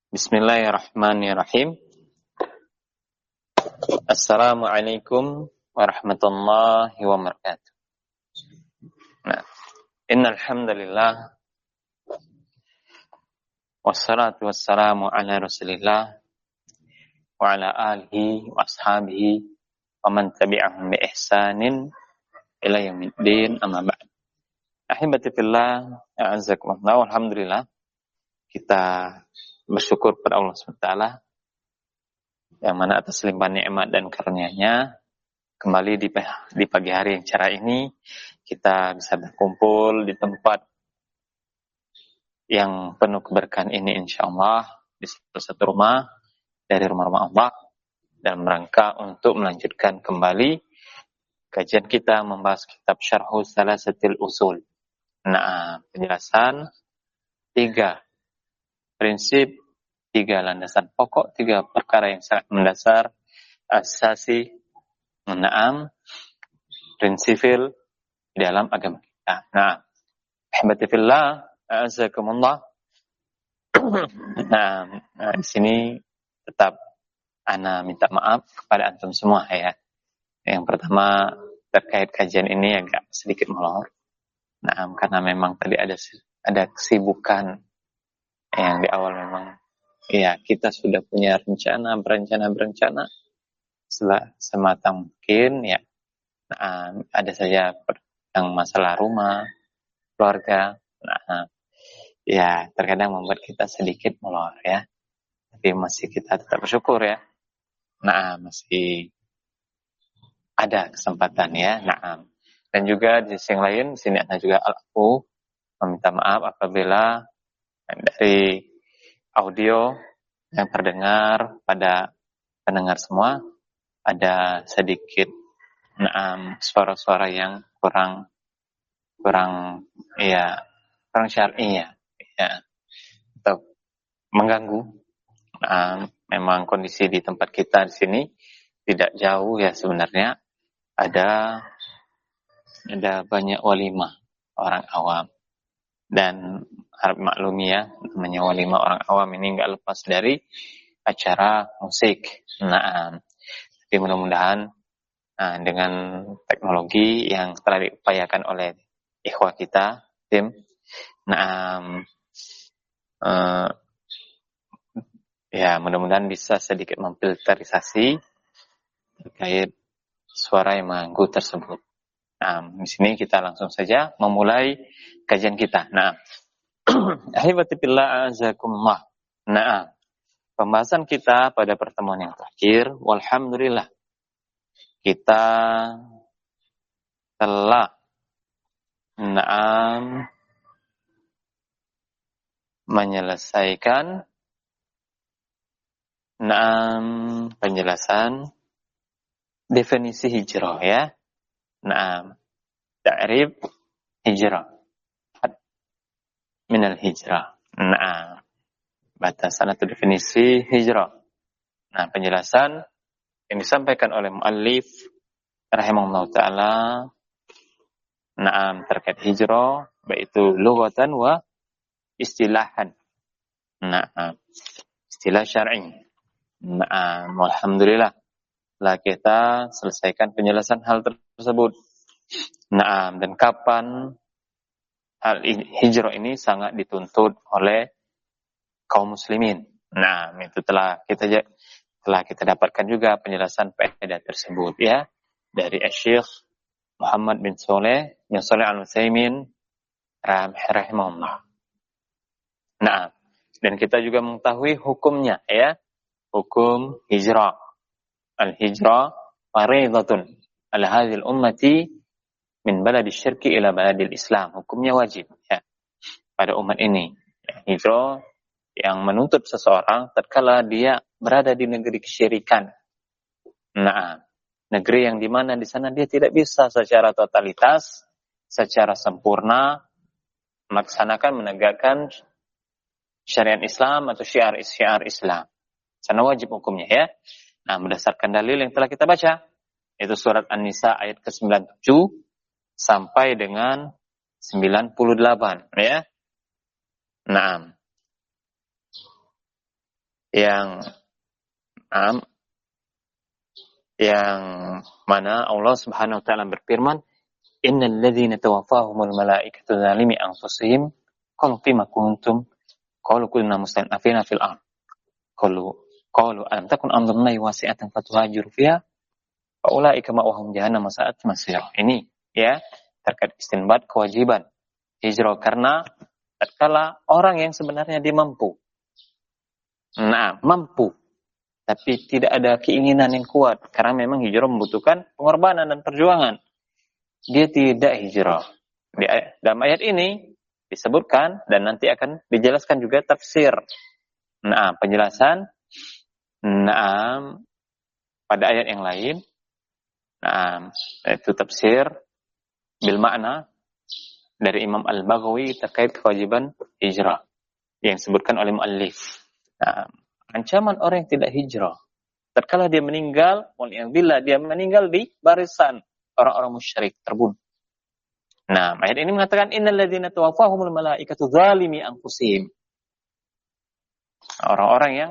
Bismillahirrahmanirrahim. Assalamualaikum warahmatullahi wabarakatuh. Nah, innal hamdalillah wassalatu wassalamu ala Rasulillah wa ala alihi wa ashabihi wa man tabi'ahum bi ihsanin ila yaumiddin, amma ba'd. Ahibati fillah, a'azzakumullah. Alhamdulillah, kita bersyukur pada Allah SWT yang mana atas limpahan nikmat dan karunia-Nya kembali di pagi hari yang cerah ini kita bisa berkumpul di tempat yang penuh keberkahan ini, insyaallah di salah satu rumah dari rumah-rumah Allah, dan merangka untuk melanjutkan kembali kajian kita membahas kitab Syarhu Salasatil Usul. Nah, penjelasan 3 prinsip, 3 landasan pokok, 3 perkara yang sangat mendasar, asasi, naam, prinsipil di dalam agama kita. Nah, ahibati fillah, a'azakumullah. Nah, di sini tetap ana minta maaf kepada antum semua ya. Yang pertama terkait kajian ini agak sedikit molor. Nah, karena memang tadi ada kesibukan yang di awal memang ya kita sudah punya berencana semata mungkin ya. Nah, ada saja yang masalah rumah, keluarga. Nah, ya terkadang membuat kita sedikit molor ya. Tapi masih kita tetap bersyukur ya. Nah, masih ada kesempatan ya. Nah, dan juga di sisi yang lain, di sini ada juga aku meminta maaf apabila dari audio yang terdengar pada pendengar semua ada sedikit suara-suara yang kurang syar'i ya, atau mengganggu. Memang kondisi di tempat kita di sini tidak jauh ya, sebenarnya ada banyak walimah orang awam. Dan harap maklumi ya, namanya walimah orang awam ini nggak lepas dari acara musik. Nah, tapi mudah-mudahan dengan teknologi yang telah diupayakan oleh ikhwah kita, tim, ya mudah-mudahan bisa sedikit memfilterisasi terkait suara yang mengganggu tersebut. Nah, di sini kita langsung saja memulai kajian kita. Nah, ahibati fillah, a'azakumullah. Nah, pembahasan kita pada pertemuan yang terakhir, walhamdulillah, kita telah menyelesaikan penjelasan definisi hijrah ya. Ta'rif hijrah. Minal hijrah. Batasan atau definisi hijrah. Nah, penjelasan yang disampaikan oleh muallif rahimahullah taala terkait hijrah, baik itu lughatan wa istilahan. Istilah syar'i. Alhamdulillah telah kita selesaikan penjelasan hal tersebut. Dan kapan hal hijrah ini sangat dituntut oleh kaum muslimin. Itu telah kita dapatkan juga penjelasan faedah tersebut ya dari Syekh Muhammad bin Shalih Al-Utsaimin rahimahullah. Dan kita juga mengetahui hukumnya ya. Hukum hijrah. Al-hijrah fardhatun ala hadhil ummati min baladi syirki ila baladil Islam. Hukumnya wajib ya pada umat ini. Hijrah yang menuntut seseorang tatkala dia berada di negeri kesyirikan. Negeri yang dimana di sana dia tidak bisa secara totalitas, secara sempurna melaksanakan, menegakkan syariat Islam atau syiar Islam. Sana wajib hukumnya ya. Berdasarkan dalil yang telah kita baca, itu surat An-Nisa ayat ke-97 sampai dengan 98 ya. yang yang mana Allah Subhanahu wa taala berfirman, innal ladzina tawaffahumul malaikatu zalimi anfusihim qalu fima kuntum qalu kunna mustad'afina fil ard qalu alam takun ardullahi wasi'atan fatuhajiru fiha fa ulaika ma'wahum jahannam wa sa'at masir. Ini ya terkait istinbat kewajiban hijrah, karena tatkala orang yang sebenarnya dia mampu, tapi tidak ada keinginan yang kuat, karena memang hijrah membutuhkan pengorbanan dan perjuangan, dia tidak hijrah. Dalam ayat ini disebutkan dan nanti akan dijelaskan juga tafsir. Penjelasan pada ayat yang lain, itu tafsir bil makna dari Imam Al-Baghawi terkait kewajiban hijrah yang disebutkan oleh muallif. Ancaman orang yang tidak hijrah tatkala dia meninggal, waliyadzubillah, dia meninggal di barisan orang-orang musyrik, terbunuh. Ayat ini mengatakan innal ladzina tawaffahumul malaikatu zalimi anfusihim. Orang-orang yang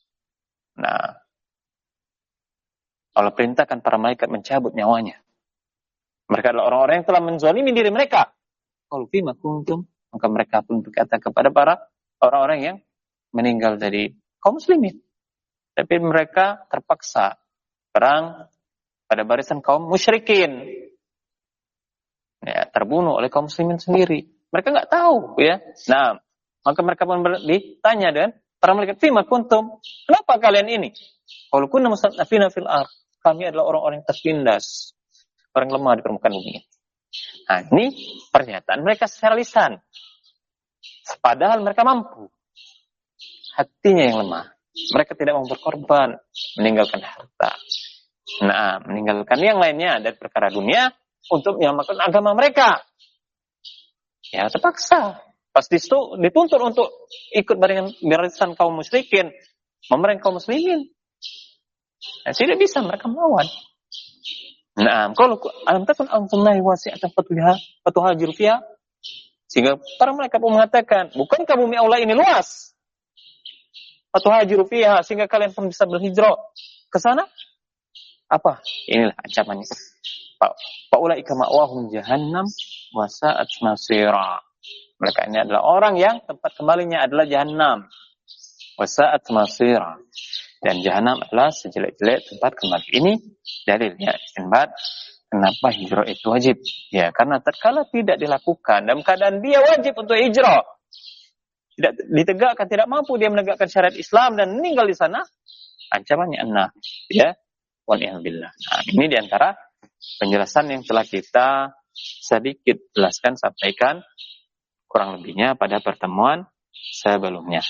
Allah perintahkan para malaikat mencabut nyawanya. Mereka adalah orang-orang yang telah menzalimi diri mereka. Qalu fima kuntum, maka mereka pun berkata kepada para orang-orang yang meninggal dari kaum muslimin. Tapi mereka terpaksa perang pada barisan kaum musyrikin. Ya, terbunuh oleh kaum muslimin sendiri. Mereka enggak tahu, ya. Maka mereka pun ditanya dan para malaikat, "Fima kuntum?" Kenapa kalian ini? Qalu kunna mustad'afina fil ard. Kami adalah orang-orang yang tertindas, orang lemah di permukaan bumi. Ini pernyataan mereka secara lisan. Padahal mereka mampu. Hatinya yang lemah. Mereka tidak mau berkorban, meninggalkan harta, meninggalkan yang lainnya dari perkara dunia untuk menyelamatkan agama mereka. Ya terpaksa. Pasti dituntut untuk ikut barisan kaum musyrikin, memerangi kaum muslimin. Tidak bisa mereka melawan. Kalau alam takun ardullahi wasi'atan fatuhajiru fiha, sehingga para malaikat pun mengatakan, bukankah bumi Allah ini luas? Fatuhajiru fiha, sehingga kalian pun bisa berhijrah ke sana. Apa? Inilah ancamannya. Fa ulaika ma'wahum jahannam wa sa'at masira. Mereka ini adalah orang yang tempat kembalinya adalah jahannam. Wa sa'at masira. Dan jahannam adalah sejelek-jelek tempat kembali. Ini dalilnya istinbat kenapa hijrah itu wajib. Ya, karena tatkala tidak dilakukan dalam keadaan dia wajib untuk hijrah, tidak ditegakkan, tidak mampu dia menegakkan syariat Islam dan meninggal di sana, ancamannya ya, waliyadzubillah. Ini diantara penjelasan yang telah kita sedikit jelaskan, sampaikan kurang lebihnya pada pertemuan sebelumnya.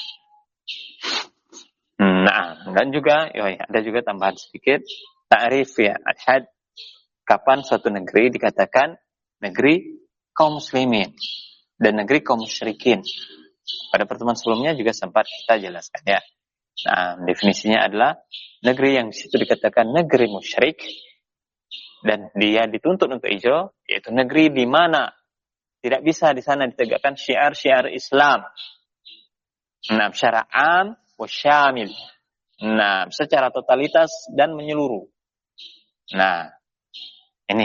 Dan juga ada juga tambahan sedikit ta'rif ya, al-had, kapan suatu negeri dikatakan negeri kaum muslimin dan negeri kaum musyrikin. Pada pertemuan sebelumnya juga sempat kita jelaskan ya. Definisinya adalah negeri yang di situ dikatakan negeri musyrik dan dia dituntut untuk hijrah, yaitu negeri di mana tidak bisa di sana ditegakkan syiar-syiar Islam. Secara am wa syamil. Secara totalitas dan menyeluruh. Ini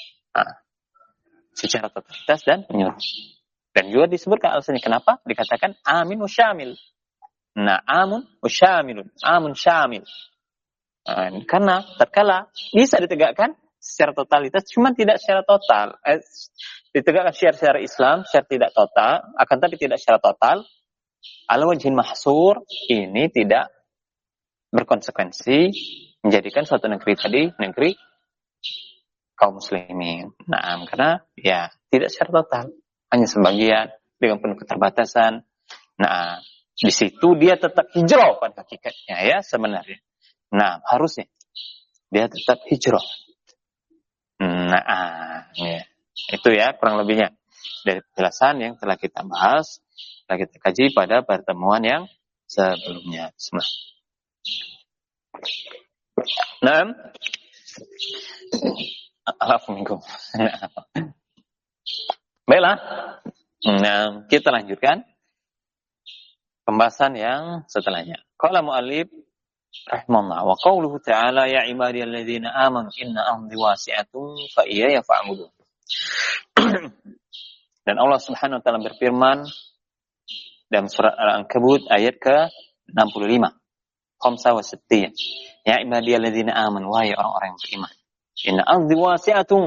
secara totalitas dan menyeluruh. Dan juga disebutkan alasannya kenapa dikatakan amin wa syamil. Amun wa syamilun, amun syamil. Karena tatkala bisa ditegakkan secara totalitas, cuma tidak secara total. Ditegakkan syiar-syiar Islam secara tidak total, akan tapi tidak secara total. Al-wajhin mahsur, ini tidak berkonsekuensi menjadikan suatu negeri tadi negeri kaum muslimin. Karena ya tidak secara total, hanya sebagian dengan penuh keterbatasan. Di situ dia tetap hijrah pada hakikatnya ya sebenarnya. Harusnya dia tetap hijrah. Ya. Itu ya kurang lebihnya dari penjelasan yang telah kita bahas, telah kita kaji pada pertemuan yang sebelumnya. Alhamdulillah. Baiklah. Kita lanjutkan pembahasan yang setelahnya. Qala mu'allif rahimahullah wa qauluhu ta'ala ya ibadiyalladzina amanu inna ardi wasi'atun fa iyaya fa'budun. Dan Allah Subhanahu wa taala berfirman dalam surat Al-Ankabut ayat ke-65. Khamsa wa sittin. Ya ibadiyalladzina amanu wahai orang-orang yang beriman. Inna ardi wasi'atun.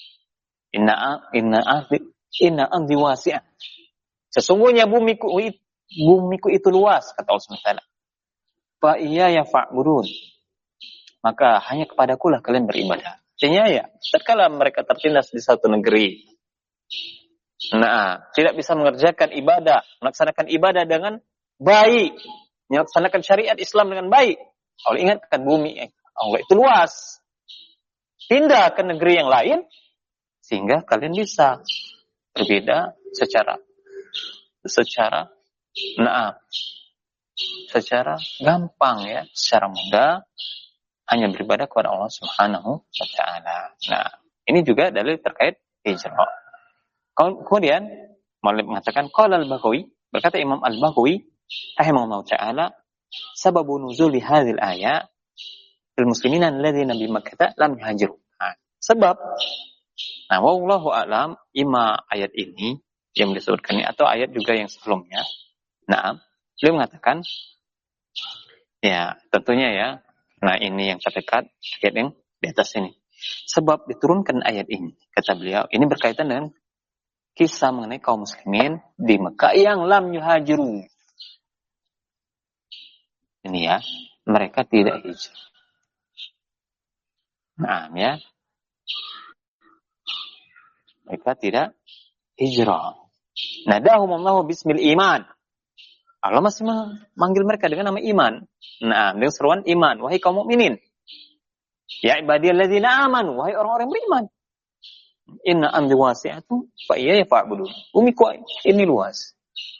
Inna ardi wasi'ah. Sesungguhnya bumiku itu luas, kata Allah SWT. Fa iyaya fa'budun. Maka hanya kepadaku lah kalian beribadah. Artinya ya, tatkala mereka tertindas di satu negeri, tidak bisa mengerjakan ibadah, melaksanakan ibadah dengan baik, melaksanakan syariat Islam dengan baik. Allah ingatkan bumi Allah itu luas. Pindah ke negeri yang lain, sehingga kalian bisa berbeda secara gampang ya, secara mudah hanya beribadah kepada Allah Subhanahu wa taala. Nah, ini juga dalil terkait hijrah. Kemudian Malik mengatakan qala al-Baghawi, berkata Imam Al-Baghawi rahimahullahu taala, sababu nuzuli hadzal ayat lil muslimina alladziina bi Makkah lam yuhajiru. Sebab wallahu a'lam, ayat ini yang disebutkan ini atau ayat juga yang sebelumnya. Beliau mengatakan ya, tentunya ya. Nah, ini yang terdekat ayat yang di atas ini. Sebab diturunkan ayat ini, kata beliau, ini berkaitan dengan kisah mengenai kaum muslimin di Mekah yang lam yuhajiru. Ini ya, mereka tidak hijrah. Ya. Mereka tidak hijrah. Nadahumullahu bismil iman. Allah masih memanggil mereka dengan nama iman. Dengan seruan iman. Wahai kaum mukminin. Ya ibadiyalladzina amanu. Wahai orang-orang beriman. Inna ardi wasi'atun fa iyaya fa'budun. Bumiku ini luas.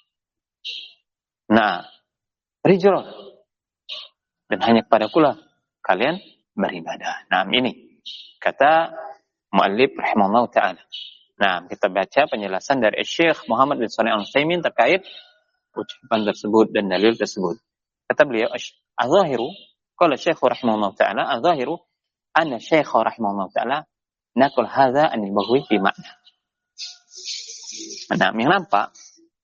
Hijrah. Dan hanya kepadakulah kalian beribadah. Ini kata mu'allif rahimahullah ta'ala. Kita baca penjelasan dari Syekh Muhammad bin Shalih Al-Utsaimin terkait ucapan tersebut dan dalil tersebut. Kata beliau, az-zahiru, qala Syekh rahimahullah ta'ala, az-zahiru anna Syekh rahimahullah ta'ala naqal hadza anil Baghawi fi makna. Yang nampak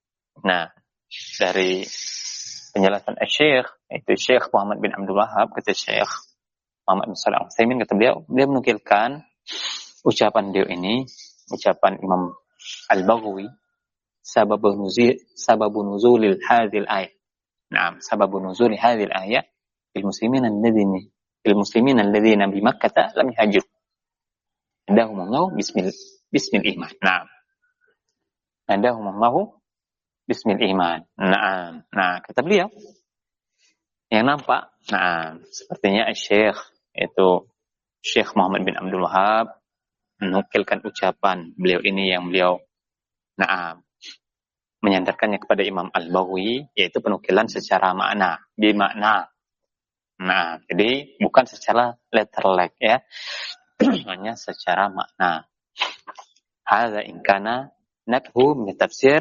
dari penjelasan Syekh, yaitu Syekh Muhammad bin Abdul Wahhab, kata Syekh Muhammad bin Shalih Al-Utsaimin, kata beliau menukilkan ucapan beliau ini, ucapan Imam Al-Baghawi, sababu nuzulil hadzal ayat. Sababu nuzul hadzal ayat lil muslimin alladziina bi Makkah lam yuhajiru. Nadahumullahu bismil iman. Nadahumullahu bismil iman. Kata beliau yang nampak, sepertinya Syekh, yaitu Syekh Muhammad bin Abdul Wahhab, menukilkan ucapan beliau ini yang beliau menyandarkannya kepada Imam Al-Baghawi, yaitu penukilan secara makna, bimakna. Jadi bukan secara letterlek ya, hanya secara makna. Hadza in kana nakhu min tafsir.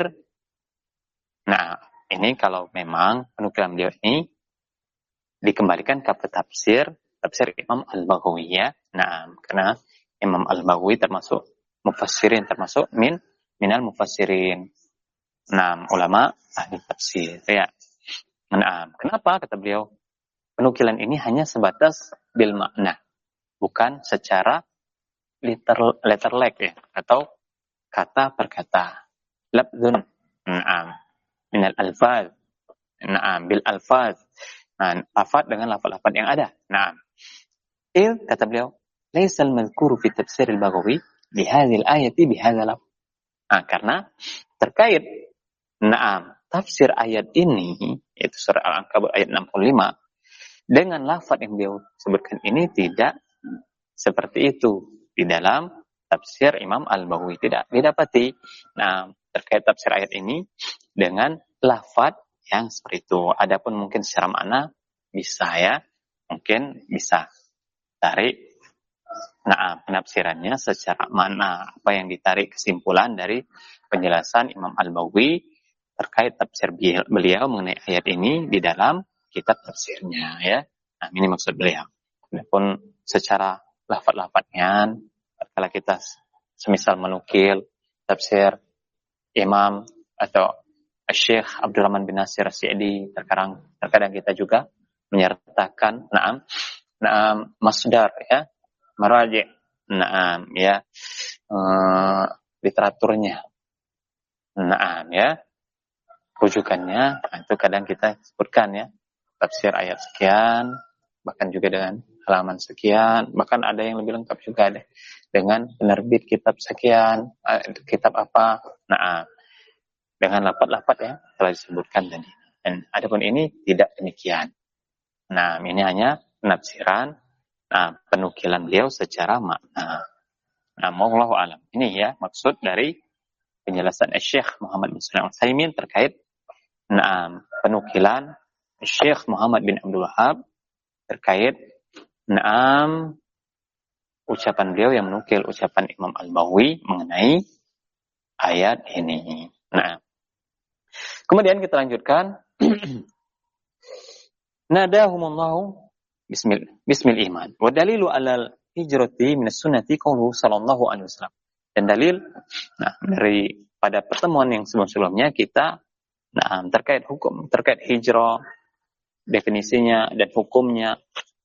Ini kalau memang penukilan beliau ini dikembalikan ke tafsir Imam Al-Baghawi ya. Karena Imam Al-Baghawi termasuk mufassirin, termasuk minal mufassirin. Ulama ahli tafsir ya. Kenapa kata beliau penukilan ini hanya sebatas bil makna, bukan secara letterlek ya, atau kata per kata. Labdun minal alfaz. Bil alfaz. Lafaz dengan lafaz-lafaz yang ada. Kata beliau, laisal madhkuru fi tafsir al-Baghawi bi hadhil ayati bi hadzal lafz. Karena terkait tafsir ayat ini, yaitu surah Al-Ankabut ayat 65, dengan lafaz yang beliau sebutkan ini tidak seperti itu di dalam tafsir Imam Al-Baghawi, tidak didapati. Terkait tafsir ayat ini dengan lafaz yang seperti itu. Adapun mungkin secara makna bisa ya, mungkin bisa tarik penafsirannya secara makna, apa yang ditarik kesimpulan dari penjelasan Imam Al-Baghawi terkait tafsir beliau mengenai ayat ini di dalam kitab tafsirnya ya. Nah, ini maksud beliau. Adapun secara lafaz-lafaznya, kalau kita semisal menukil tafsir Imam atau Syekh Abdurrahman bin Nasir As-Sa'di, terkadang kita juga menyertakan masdar ya, maraji, ya, literaturnya, ya, rujukannya. Itu kadang kita sebutkan ya, tafsir ayat sekian, bahkan juga dengan halaman sekian, bahkan ada yang lebih lengkap juga deh, dengan penerbit kitab sekian, kitab apa, dengan lapat-lapat ya telah disebutkan tadi. Dan adapun ini tidak demikian. Ini hanya penafsiran, penukilan beliau secara makna. Wallahu a'lam. Ini ya maksud dari penjelasan Syekh Muhammad bin Shalih Al-Utsaimin terkait penukilan Syekh Muhammad bin Abdul Wahhab terkait ucapan beliau yang menukil ucapan Imam Al-Baghawi mengenai ayat ini. Kemudian kita lanjutkan. Nadahumullahu bismil iman. Wa dalilu alal hijrati minas sunnati qauluhu sallallahu alaihi wasallam. Dan dalil dari pada pertemuan yang sebelum-sebelumnya kita terkait hukum, terkait hijrah, definisinya dan hukumnya,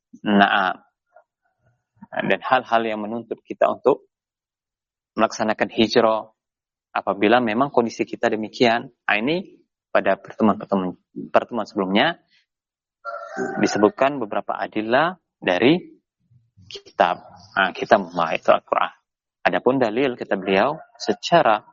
dan hal-hal yang menuntut kita untuk melaksanakan hijrah apabila memang kondisi kita demikian. Ini pada pertemuan sebelumnya disebutkan beberapa adillah dari kitab Allah, itu Al-Quran. Adapun dalil kata beliau secara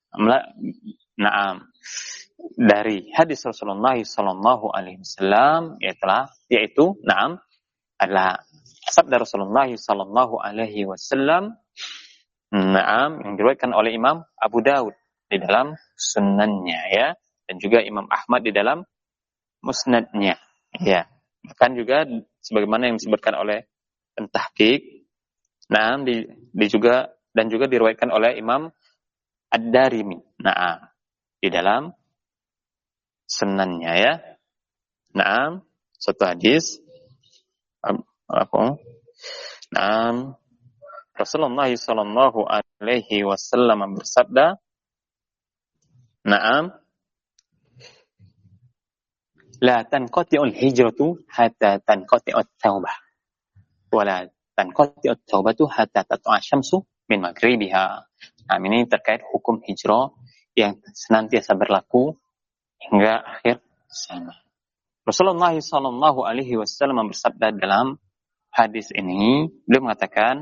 dari hadis Rasulullah sallallahu alaihi wasallam yaitu adalah sabda Rasulullah sallallahu alaihi wasallam yang diriwayatkan oleh Imam Abu Daud di dalam sunannya ya, dan juga Imam Ahmad di dalam musnadnya ya. Bahkan juga sebagaimana yang disebutkan oleh Tahqiq, dan juga diriwayatkan oleh Imam Ad-Darimi di dalam sunannya ya. Satu hadis Rasulullah sallallahu alaihi wasallam bersabda, la tanqati'ul hijratu hatta tanqati'ut taubah wa la tanqati'ut taubatu hatta tatlu'a syamsu min maghribiha. Ini terkait hukum hijrah yang senantiasa berlaku hingga akhir zaman. Rasulullah sallallahu alaihi wasallam bersabda dalam hadis ini, beliau mengatakan,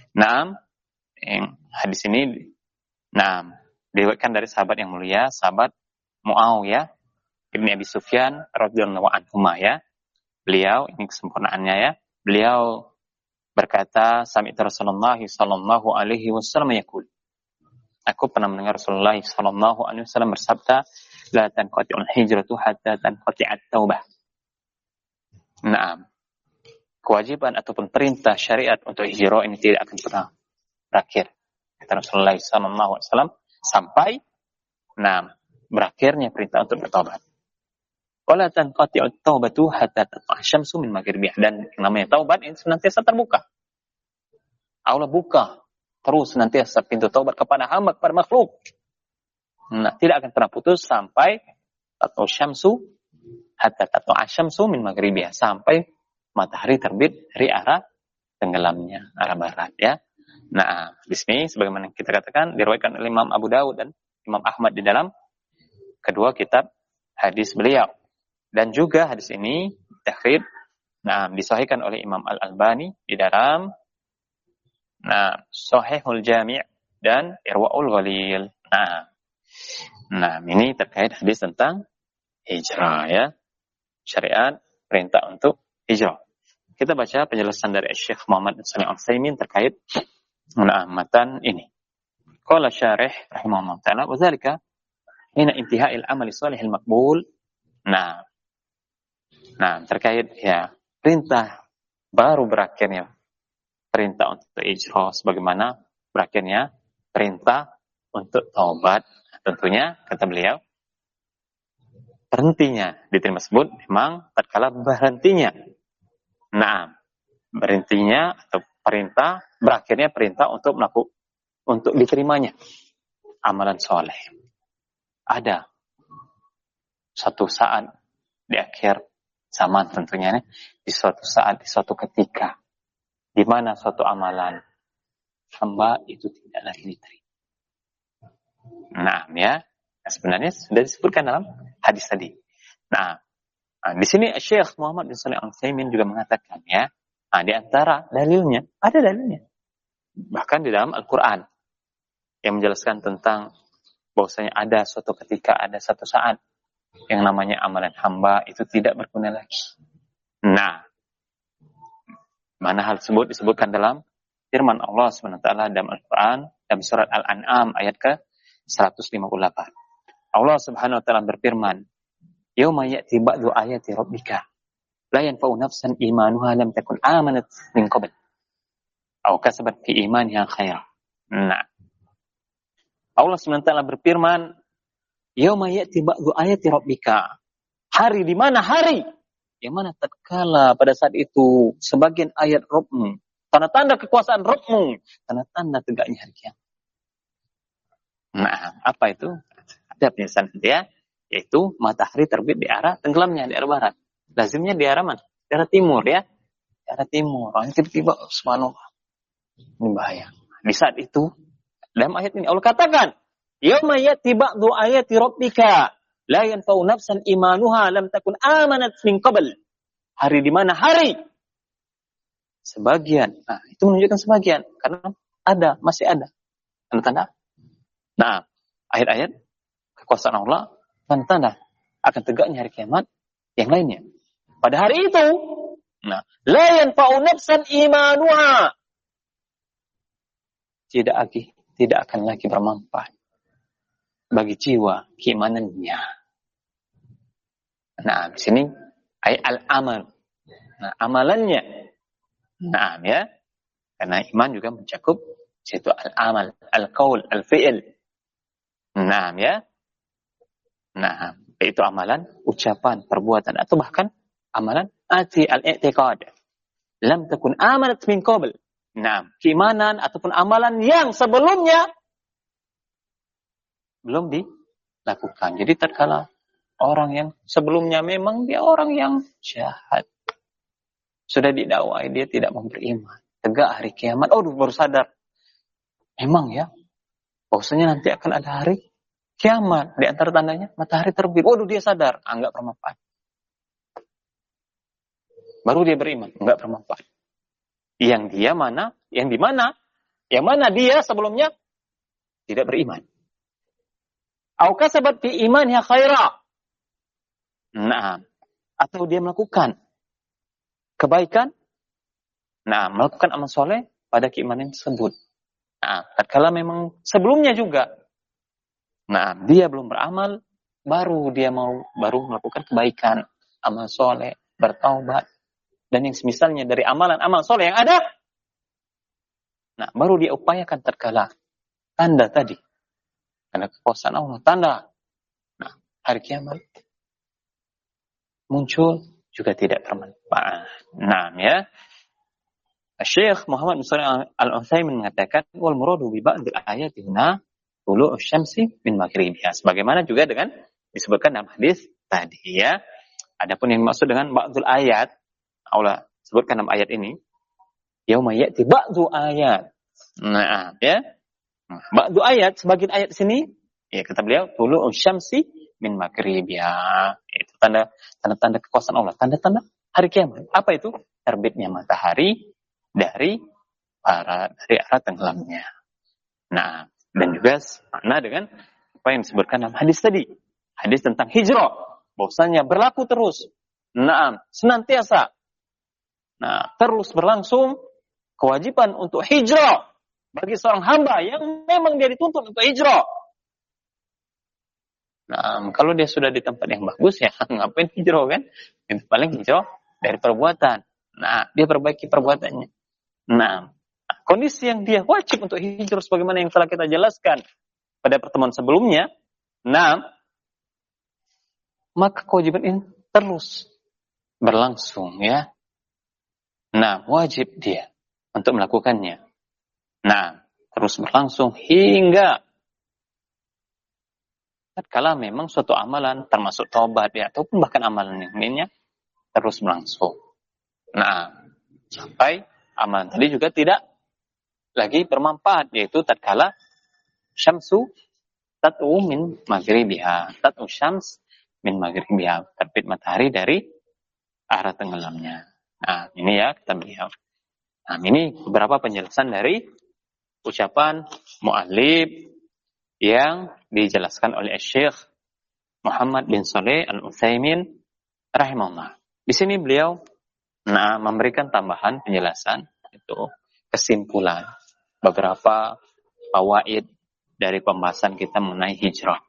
hadis ini diriwayatkan dari sahabat yang mulia, sahabat Muawiyah Ibni Abi Sufyan radhiyallahu anhu ya. Beliau, ini kesempurnaannya ya. Beliau berkata, sami'tu Rasulullah sallallahu alaihi wasallam yaqul. Aku pernah mendengar Rasulullah sallallahu alaihi wasallam bersabda, la tanqati'ul hijratu hatta tanqati'at taubah. Kewajiban ataupun perintah syariat untuk hijrah ini tidak akan pernah berakhir. Kata Rasulullah sallallahu alaihi wasallam sampai berakhirnya perintah untuk bertobat. Wala tanqati'ut taubatu hatta tatlu'a syamsu min maghribiha. Dan namanya taubat ini senantiasa terbuka. Allah buka terus senantiasa pintu taubat kepada hamba, kepada makhluk. Tidak akan pernah putus sampai tatlu'u syamsu hatta tatlu'a syamsu min maghribiha, sampai matahari terbit dari arah tenggelamnya, arah barat ya. Di sini sebagaimana kita katakan diriwayatkan oleh Imam Abu Daud dan Imam Ahmad di dalam kedua kitab hadis beliau. Dan juga hadis ini takhrid disahihkan oleh Imam Al-Albani di dalam Shahihul Jami' dan Irwaul Ghalil. Ini terkait hadis tentang hijrah ya. Syariat perintah untuk hijrah. Kita baca penjelasan dari Syekh Muhammad bin Shalih Al-Utsaimin terkait matan ini. Qala syarih rahimahullah ta'ala wa dzalika hina intiha'il amali shalihil maqbul. Terkait ya perintah baru berakhirnya perintah untuk hijrah, sebagaimana berakhirnya perintah untuk taubat. Tentunya kata beliau berhentinya diterima tersebut memang tatkala berhentinya. Nah, berhentinya atau perintah, berakhirnya perintah untuk untuk diterimanya amalan soleh. Ada suatu saat di akhir zaman tentunya, di suatu saat, di suatu ketika, di mana suatu amalan hamba itu tidak lagi diterima. Nah, ya, sebenarnya sudah disebutkan dalam hadis tadi. Nah, di sini Syekh Muhammad bin Shalih Al-Utsaimin juga mengatakan ya, di antara dalilnya, ada dalilnya. Bahkan di dalam Al-Quran yang menjelaskan tentang bahwasanya ada suatu ketika, ada satu saat yang namanya amalan hamba itu tidak berguna lagi. Nah, mana hal tersebut disebutkan dalam firman Allah SWT dalam Al-Quran, dalam surat Al-An'am ayat ke-158. Allah Subhanahu wa taala berfirman, "Yauma ya'ti ba'du ayati rabbika la yanfa'u nafsan imanuha lam takun amanat min qabl aw kasabat fi imaniha khairan." Nah, Allah SWT berfirman, "Yauma ya'ti ba'du ayati rabbika." Hari di mana hari? Yang mana tatkala pada saat itu sebagian ayat Rabbmu, tanda-tanda kekuasaan Rabbmu, tanda-tanda tegaknya hari kiamat. Nah, apa itu? Ada penjelasan dia, yaitu matahari terbit di arah tenggelamnya, di arah barat. Lazimnya di arah mana? Di arah timur ya. Di arah timur. Tiba-tiba, subhanallah. Ini bahaya. Di saat itu, dalam ayat ini Allah katakan, "Yauma ya'ti ba'du ayati rabbika la yanfa'u nafsan imanuha lam takun amanat min qabl." Hari di mana hari? Sebagian. Nah, itu menunjukkan sebagian karena masih ada tanda-tanda. Nah, ayat-ayat kekuasaan Allah tanda-tanda akan tegaknya hari kiamat yang lainnya. Pada hari itu, nah, la yanfa'u nafsan imanuha. Tidak akan lagi bermanfaat bagi jiwa keimanannya. Nah, di sini ayat al-amal. Nah, amalannya. Nah, ya. Karena iman juga mencakup yaitu al-amal, al-qaul, al-fi'il. Nah, ya. Nah, yaitu amalan, ucapan, perbuatan atau bahkan amalan al-i'tiqad. Lam takun amanat min qabl. Nah, keimanan ataupun amalan yang sebelumnya belum dilakukan. Jadi tatkala orang yang sebelumnya memang dia orang yang jahat, sudah didakwai dia tidak mau beriman, tegak hari kiamat, baru sadar, memang ya, bahwasanya nanti akan ada hari kiamat. Di antara tandanya matahari terbit. Dia sadar, enggak bermanfaat. Baru dia beriman, enggak bermanfaat. Yang di mana dia sebelumnya tidak beriman. Au kasabat fi imaniha khaira. Nah, atau dia melakukan kebaikan, melakukan amal soleh pada keimanan tersebut. Nah, tatkala memang sebelumnya juga, dia belum beramal, baru melakukan kebaikan, amal soleh, bertaubat, dan yang semisalnya dari amalan-amal soleh yang ada. Nah, baru dia upayakan tatkala tanda tadi, karena kekuasaan Allah, tanda. Nah, hari kiamat muncul juga tidak bermanfaat. Nah, ya. Syekh Muhammad bin Shalih Al-Utsaimin mengatakan, wal muradu bi ba'dil ayati huna tulu'us syamsi min maghribiha. Sebagaimana juga dengan disebutkan dalam hadis tadi ya. Adapun yang dimaksud dengan ba'dul ayat, Allah sebutkan dalam ayat ini, yauma ya'ti ba'du ayat. Nah, ya. Ba'du ayat, sebagian ayat sini, ya kata beliau, tulu'us syamsi min maghribiha. Itu tanda-tanda kekuasaan Allah, tanda-tanda hari kiamat. Apa itu? Terbitnya matahari dari arah tenggelamnya. Nah, dan juga makna dengan apa yang disebutkan dalam hadis tadi. Hadis tentang hijrah. Bahwasanya berlaku terus. Senantiasa. Terus berlangsung kewajiban untuk hijrah bagi seorang hamba yang memang dia dituntut untuk hijrah. Kalau dia sudah di tempat yang bagus ya, ngapain hijrah kan? Yang paling hijrah dari perbuatan. Dia perbaiki perbuatannya. Kondisi yang dia wajib untuk hijrah sebagaimana yang telah kita jelaskan pada pertemuan sebelumnya. maka kewajiban ini terus berlangsung ya. Nah, wajib dia untuk melakukannya. Nah, terus berlangsung hingga tatkala memang suatu amalan termasuk taubat ya ataupun bahkan amalan yang lainnya terus berlangsung. Nah, sampai amalan tadi juga tidak lagi bermanfaat, yaitu tatkala syamsu tat'u min maghribiha, tat'u syams min maghribiha, terbit matahari dari arah tenggelamnya. Nah, ini ya kata beliau. Nah, ini beberapa penjelasan dari ucapan mu'allif yang dijelaskan oleh Syekh Muhammad bin Shalih Al-Utsaimin rahimahullah. Di sini beliau memberikan tambahan penjelasan, itu kesimpulan beberapa fawaid dari pembahasan kita mengenai hijrah.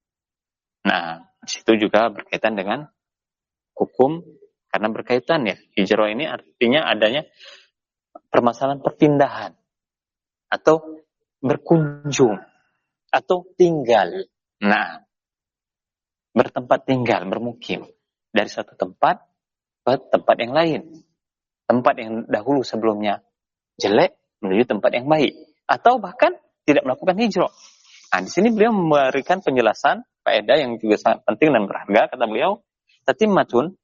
Nah, di situ juga berkaitan dengan hukum, karena berkaitan ya, hijrah ini artinya adanya permasalahan perpindahan atau berkunjung atau tinggal. Nah, bertempat tinggal, bermukim dari satu tempat ke tempat yang lain. Tempat yang dahulu sebelumnya jelek menuju tempat yang baik, atau bahkan tidak melakukan hijrah. Nah, di sini beliau memberikan penjelasan faedah yang juga sangat penting dan berharga, kata beliau, tatimmatun,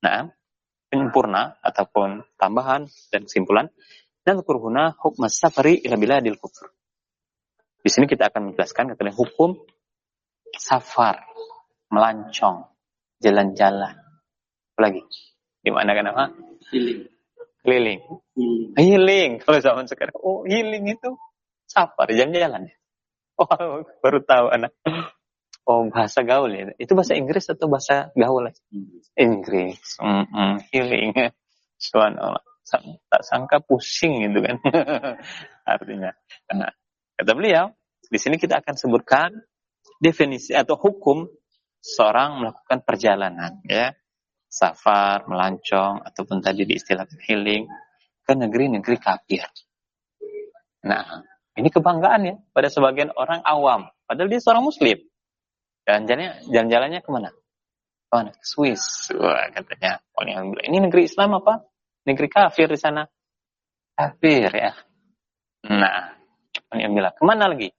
penyempurna ataupun tambahan dan kesimpulan, dan kurhuna hukm safari ila biladil kufur. Di sini kita akan menjelaskan katanya hukum safar, melancong, jalan-jalan. Apalagi? Di mana kenapa? Keliling. Healing. Kalau zaman sekarang, healing itu safar, jalan-jalan. Oh, baru tahu anak. Oh, bahasa gaul ya. Itu bahasa Inggris atau bahasa gaul? Inggris. Healing. Subhanallah. Tak sangka pusing gitu kan. Artinya. Nah, kata beliau, di sini kita akan sebutkan definisi atau hukum seorang melakukan perjalanan, ya, safar, melancong, ataupun tadi diistilahkan healing ke negeri-negeri kafir. Nah, ini kebanggaan ya pada sebagian orang awam, padahal dia seorang muslim. Dan jalan-jalannya kemana? Ke Swiss. Wah, katanya, ini negeri Islam apa? Negeri kafir di sana. Kafir ya. Nah, alhamdulillah. Kemana lagi?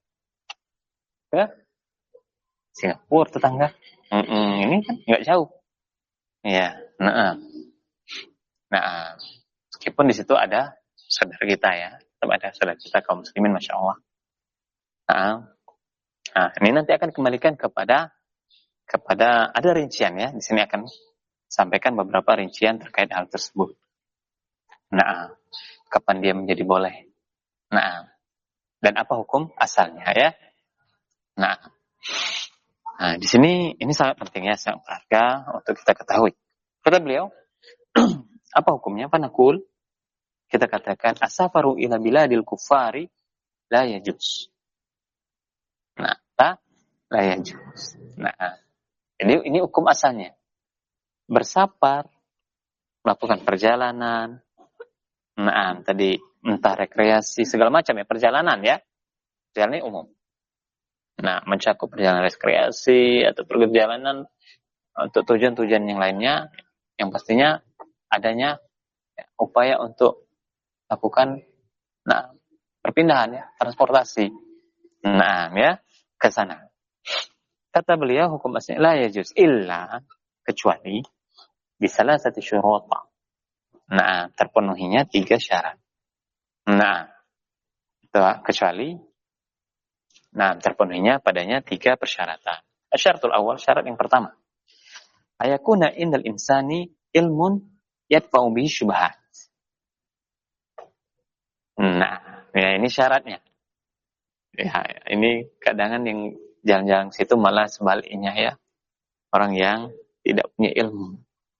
Ke Singapura, tetangga. Ini kan nggak jauh. Ya, nah, meskipun di situ ada saudara kita ya, tetap ada saudara kita kaum muslimin, masya Allah. Nah, ini nanti akan kembalikan kepada ada rincian ya. Di sini akan sampaikan beberapa rincian terkait hal tersebut. Nah, kapan dia menjadi boleh? Nah, dan apa hukum asalnya ya? Nah, di sini ini sangat penting ya, sangat berharga untuk kita ketahui. Kata beliau, apa hukumnya? Panakul, kita katakan asafaru ila biladil kufari la yajuz. Nah, la yajuz. Nah, ini hukum asalnya. Bersafar, melakukan perjalanan, tadi entah rekreasi segala macam ya, perjalanan ya. Perjalanan umum. Nah, mencakup perjalanan rekreasi atau perjalanan untuk tujuan-tujuan yang lainnya, yang pastinya adanya upaya untuk lakukan perpindahan ya, transportasi. Ya, ke sana. Kata beliau hukum aslinya la yajuz illa, kecuali bisalah satu syurut. Terpenuhinya 3 syarat. Kecuali terpenuhinya padanya 3 persyaratan. Syaratul awal, syarat yang pertama. Ayakuna indal insani ilmun yadfa'u bihi syubhat. Ya ini syaratnya. Ya, ini kadang yang jalan-jalan situ malah sebaliknya ya. Orang yang tidak punya ilmu.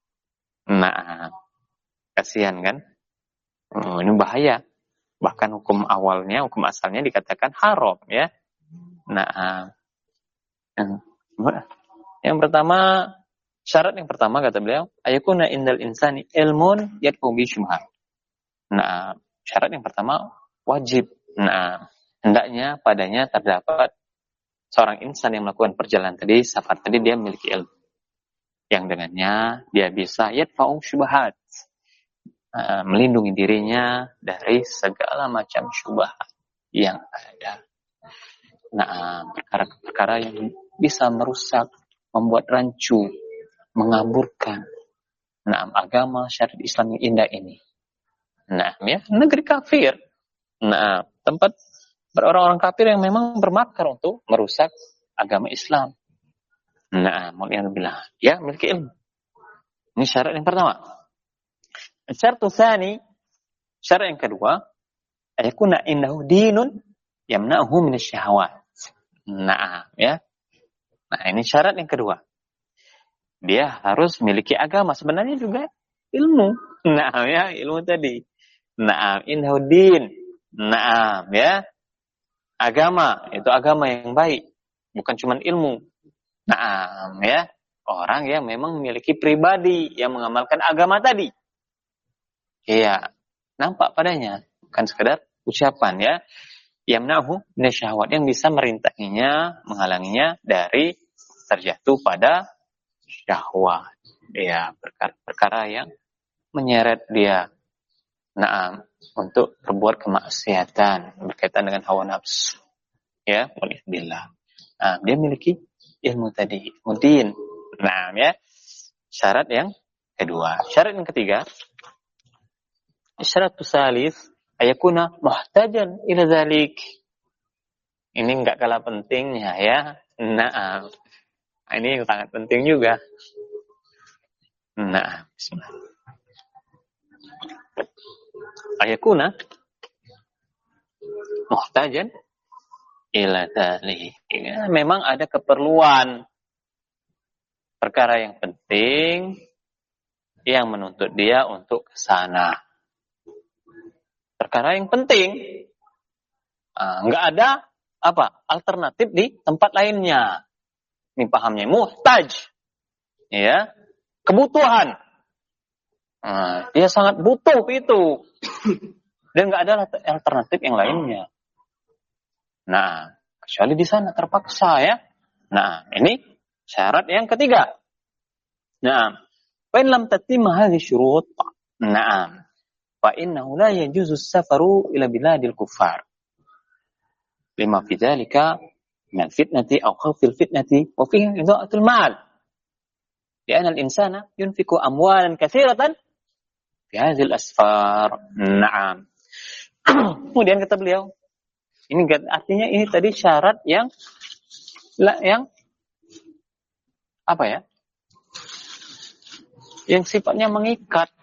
Kasihan kan? Ini bahaya. Bahkan hukum awalnya, hukum asalnya dikatakan haram ya. Yang pertama, syarat yang pertama kata beliau, ayakuna indal insani ilmun yadfa'u bihi syubhat. Syarat yang pertama wajib. Hendaknya padanya terdapat seorang insan yang melakukan perjalanan tadi, safar tadi, dia memiliki ilmu. yang dengannya dia bisa yadfa'u syubhat, melindungi dirinya dari segala macam syubhat yang ada. Nah, perkara-perkara yang bisa merusak, membuat rancu, mengaburkan agama syariat Islam yang indah ini. Nah, ya, negeri kafir. Nah, tempat berorang-orang kafir yang memang bermakar untuk merusak agama Islam. Nah, muliyadzubillah, dia memiliki ilmu. Ini syarat yang pertama. Syarat tsani, syarat yang kedua, ayakuna indahu dinun yamna'uhu minasyahawat. Nah, ya. Nah, ini syarat yang kedua. Dia harus memiliki agama, sebenarnya juga ilmu. Nah, ya, ilmu tadi. Nah, indahu din. Nah, ya. Agama, itu agama yang baik, bukan cuma ilmu. Nah, ya. Orang yang memang memiliki pribadi yang mengamalkan agama tadi. Iya, nampak padanya, bukan sekedar ucapan, ya. Yamna'uhu minasyahawat, yang bisa merintanginya, menghalanginya dari terjatuh pada syahwat. Ya, perkara yang menyeret dia untuk berbuat kemaksiatan berkaitan dengan hawa nafsu. Ya, waliyadzubillah. Dia memiliki ilmu tadi, ilmu din. Nah, ya. Syarat yang kedua. Syarat yang ketiga, syarat tsalits ayakuna muhtajan ila dzalik. Ini enggak kalah pentingnya, ya. Nah, ini sangat penting juga. Nah, bismillah. Ayakuna muhtajan ila dzalik. Ya, memang ada keperluan, perkara yang penting yang menuntut dia untuk ke sana. Perkara yang penting, nggak ada alternatif di tempat lainnya. Ini pahamnya, muhtaj, ya, kebutuhan. Dia sangat butuh itu, dan nggak ada alternatif yang lainnya. Nah, kecuali di sana terpaksa, ya. Nah, ini syarat yang ketiga. Nah, fa in lam tatimma hadhihi syurut, na'am, fa innahu la yajuzu as-safaru ila biladil kuffar. Lima fi dzalika min fitnati aw khawfil fitnati wa fihi idha'atul mal. Li'anna al-insana yunfiqu amwalan katsiratan fi hadhihi al-asfar. Na'am. Kemudian kata beliau, ini artinya ini tadi syarat yang apa ya? Yang sifatnya mengikat.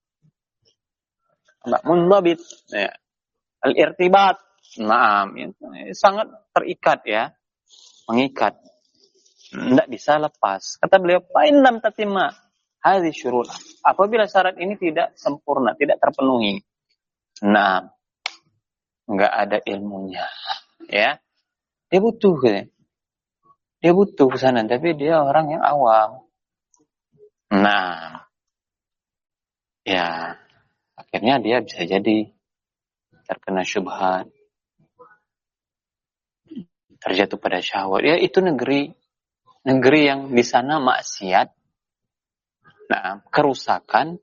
Mundabit, ya. Al-irtibat. Naam, sangat terikat, ya. Mengikat. Tidak bisa lepas. Kata beliau, "Fa in lam tatimma hadhihi syurut." Apabila syarat ini tidak sempurna, tidak terpenuhi. Nah, enggak ada ilmunya, ya. Dia butuh, ya. Dia butuh ke sana, tapi dia orang yang awam. Nah, ya, akhirnya dia bisa jadi terkena syubhat, terjatuh pada syahwat. Ya, itu negeri yang di sana maksiat, kerusakan,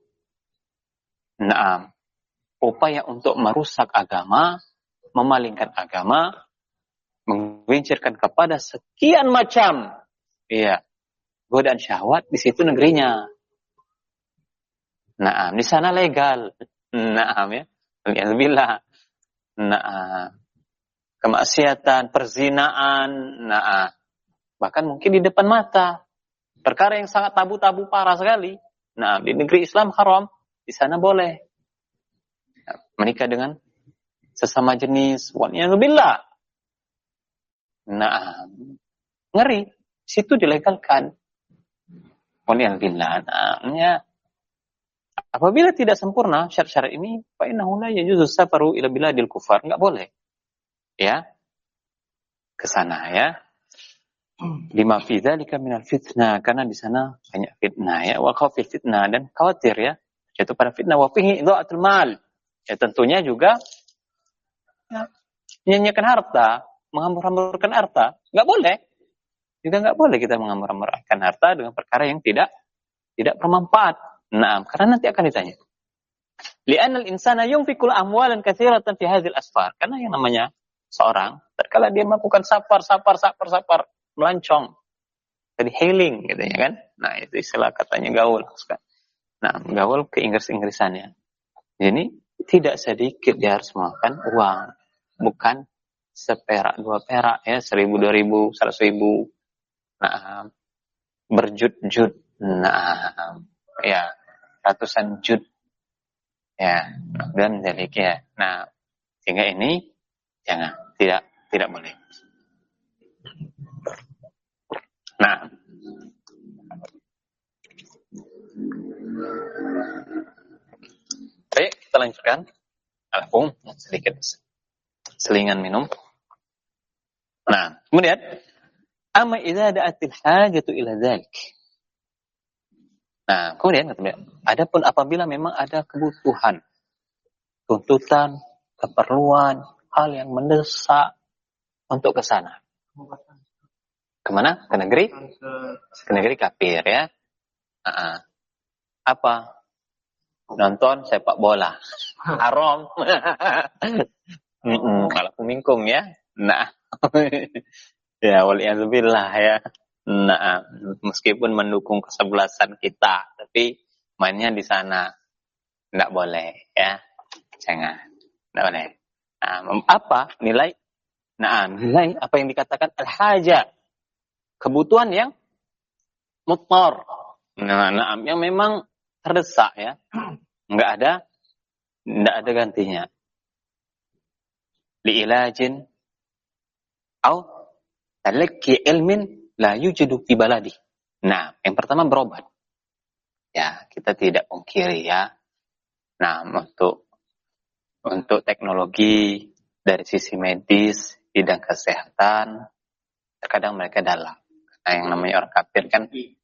upaya untuk merusak agama, memalingkan agama, menggencirkan kepada sekian macam, ya, godaan syahwat. Di situ negerinya. Di sana legal. Ya. Alhamdulillah. Kemaksiatan, perzinaan, bahkan mungkin di depan mata. Perkara yang sangat tabu-tabu parah sekali. Di negeri Islam haram, di sana boleh. Menikah dengan sesama jenis. Waliyadzubillah. Ngeri. Situ dilegalkan. Waliyadzubillah. Ya. Apabila tidak sempurna syarat-syarat ini, fa innahu la yajuzu safaru ila biladil kufar. Enggak boleh. Ya. Ke sana, ya. Lima fi dzalika minal fitnah, karena di sana banyak fitnah, ya. Wa khawfil fitnah, dan khawatir, ya, jatuh pada fitnah. Wa fihi idha'atul mal. Ya, tentunya juga menyanyiakan harta, menghambur-hamburkan harta. Enggak boleh. Juga enggak boleh kita menghambur-hamburkan harta dengan perkara yang tidak tidak bermanfaat. Nah, karena nanti akan ditanya. Li'anal insana yunfikul amwalan katsiratan fi hadzal asfar. Karena yang namanya seorang, terkala dia melakukan sapar, melancong, jadi healing, gitu ya kan. Nah, itu istilah katanya gaul. Nah, gaul ke Inggris-Inggrisannya. Jadi, tidak sedikit dia harus mengeluarkan uang. Bukan seperak, 2 perak, ya, 1.000, 2.000, 100.000. Nah, berjud-jud. Nah, ya, ratusan jud. Ya, dan jadi ya. Nah, sehingga ini jangan, tidak boleh. Nah, baik, kita lanjutkan. Alpung, sedikit selingan minum. Nah, kemudian amma idza da'atil hajatu ila dzalik. Nah, kemudian adapun apabila memang ada kebutuhan, tuntutan, keperluan, hal yang mendesak untuk ke sana. Kemana? Ke negeri kafir, ya. Apa? Nonton sepak bola. Haram. Kalau kumingkung, ya. Nah. Ya, waliyadzubillah, ya. Nah, meskipun mendukung kesebelasan kita, tapi mainnya di sana enggak boleh, ya. Jangan. Enggak boleh. Nah, apa nilai? Nah, nilai apa yang dikatakan al-haja. Kebutuhan yang mutmar. Nah, yang memang terdesak, ya. Enggak ada gantinya. Li'ilajin au talakki ilmin la yujidu fi baladi. Nah, yang pertama berobat. Ya, kita tidak pungkiri, ya. Nah, untuk teknologi dari sisi medis, bidang kesehatan, terkadang mereka dalam. Nah, yang namanya orang kafir kan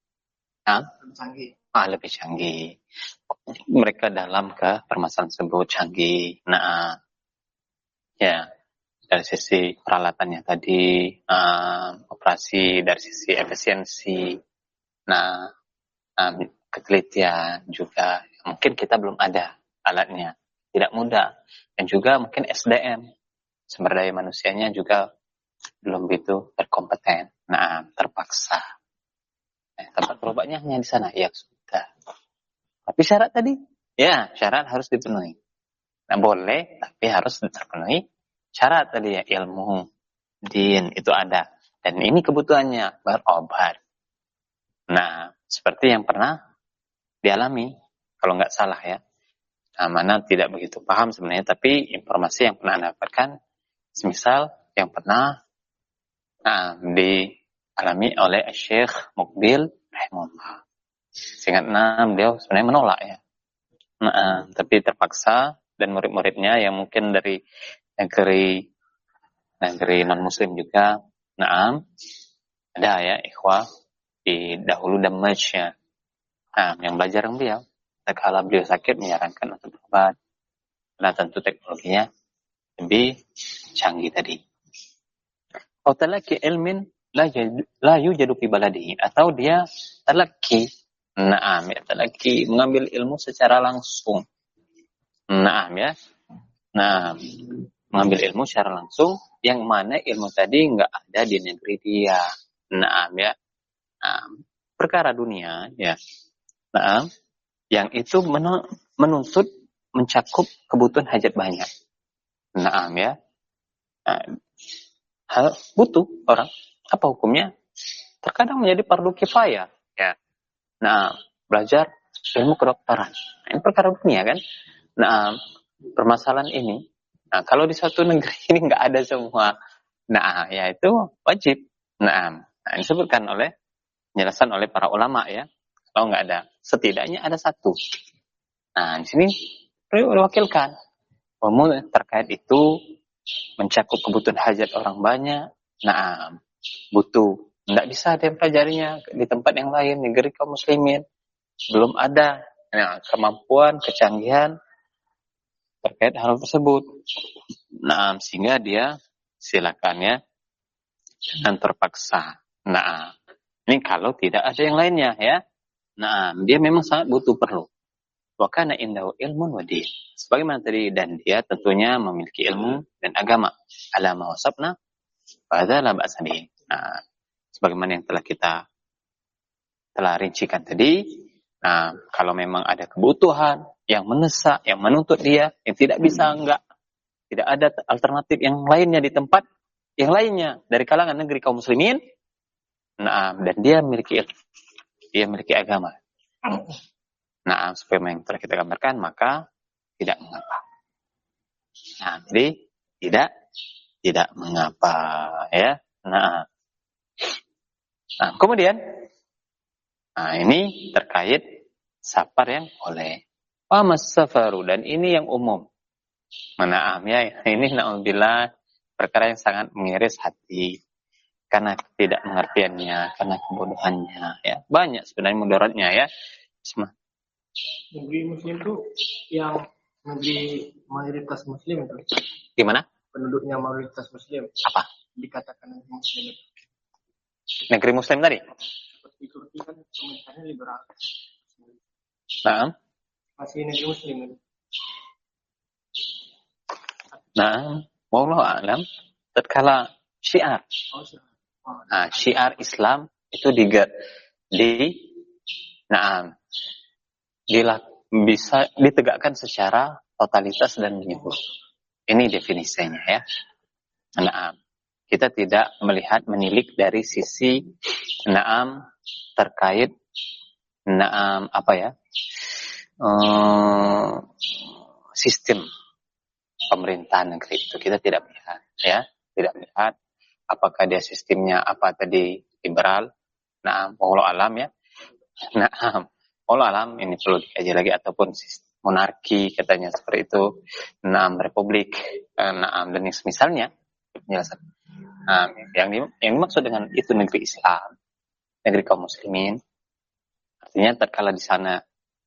lebih canggih. Mereka dalam ke permasalahan tersebut, canggih. Nah, ya, dari sisi peralatannya tadi, operasi, dari sisi efisiensi, nah, ketelitian juga, mungkin kita belum ada alatnya, tidak mudah, dan juga mungkin SDM, sumber daya manusianya juga belum begitu berkompeten. Nah, terpaksa. Tempat berobatnya hanya di sana, ya sudah. Tapi syarat tadi, ya, syarat harus dipenuhi. Nah, boleh, tapi harus terpenuhi syarat tadi, ya, ilmu, din, itu ada. Dan ini kebutuhannya, berobat. Nah, seperti yang pernah dialami, kalau nggak salah, ya. Nah, mana tidak begitu paham sebenarnya, tapi informasi yang pernah dapatkan, semisal yang pernah dialami oleh Syekh Mukbil rahimahullah. Seingat beliau sebenarnya menolak, ya. Nah, tapi terpaksa, dan murid-muridnya yang mungkin dari negeri non muslim juga, ada, ya, ikhwah di dahulu Damaj, ya. Nah, yang belajar dengan beliau, kalau beliau sakit menyarankan untuk berobat. Nah, tentu teknologinya lebih canggih tadi. Atau talaki ilmin la yujadu fi baladihi, atau dia talaki, talaki, mengambil ilmu secara langsung. Ya. Nah, mengambil ilmu secara langsung, yang mana ilmu tadi enggak ada di negeri dia. Ya. Perkara dunia, ya. Yang itu menuntut mencakup kebutuhan hajat banyak. Ya. Butuh orang. Apa hukumnya? Terkadang menjadi fardu kifayah, ya. Belajar ilmu kedokteran. Ini perkara dunia, kan? Permasalahan ini, kalau di suatu negeri ini nggak ada semua, ya itu wajib. Ini disebutkan penjelasan oleh para ulama, ya. Kalau nggak ada, setidaknya ada satu. Di sini perlu diwakilkan. Terkait itu mencakup kebutuhan hajat orang banyak. Butuh. Nggak bisa dia pelajarinya di tempat yang lain, negeri kaum muslimin. Belum ada kemampuan, kecanggihan terkait hal tersebut. Sehingga dia silakan, ya, dengan terpaksa. Ini kalau tidak ada yang lainnya, ya. Nah, dia memang sangat perlu. Wa kana indahu ilmun wa din. Sebagaimana tadi, dan dia tentunya memiliki ilmu dan agama. Ala ma wasabna fa hadza la ba'sa bihi. Nah, sebagaimana yang kita telah rincikan tadi, nah, kalau memang ada kebutuhan yang mendesak, yang menuntut dia, yang tidak bisa tidak ada alternatif yang lainnya di tempat yang lainnya dari kalangan negeri kaum muslimin, nah, dan dia memiliki agama. Nah, seperti yang telah kita gambarkan, maka tidak mengapa. Nah, jadi tidak mengapa, ya. Nah, kemudian, ini terkait safar yang boleh. Wa mas-safaru, dan ini yang umum. Nah, ya, ini na'udzubillah perkara yang sangat mengiris hati karena tidak pengertiannya, karena kebodohannya, ya. Banyak sebenarnya mudaratnya, ya. Negeri muslim itu yang negeri mayoritas muslim itu. Gimana? Penduduknya mayoritas muslim. Apa? Dikatakan negeri muslim. Negeri muslim tadi? Seperti Turki kan pemerintahnya liberal. Nah. Masih negeri muslim itu. Nah, wallahu a'lam. Tatkala syiar. Nah, syiar Islam itu bisa ditegakkan secara totalitas dan menyeluruh. Ini definisinya, ya. Nah, kita tidak menilik dari sisi terkait sistem pemerintahan negeri itu, kita tidak melihat, ya, tidak melihat apakah dia sistemnya apa tadi, liberal, wallahu alam, ya. Wallahu alam, ini perlu dikaji lagi, ataupun monarki katanya seperti itu, republik, dan yang semisalnya penjelasan. Yang dimaksud dengan itu negeri Islam, negeri kaum muslimin, artinya tatkala di sana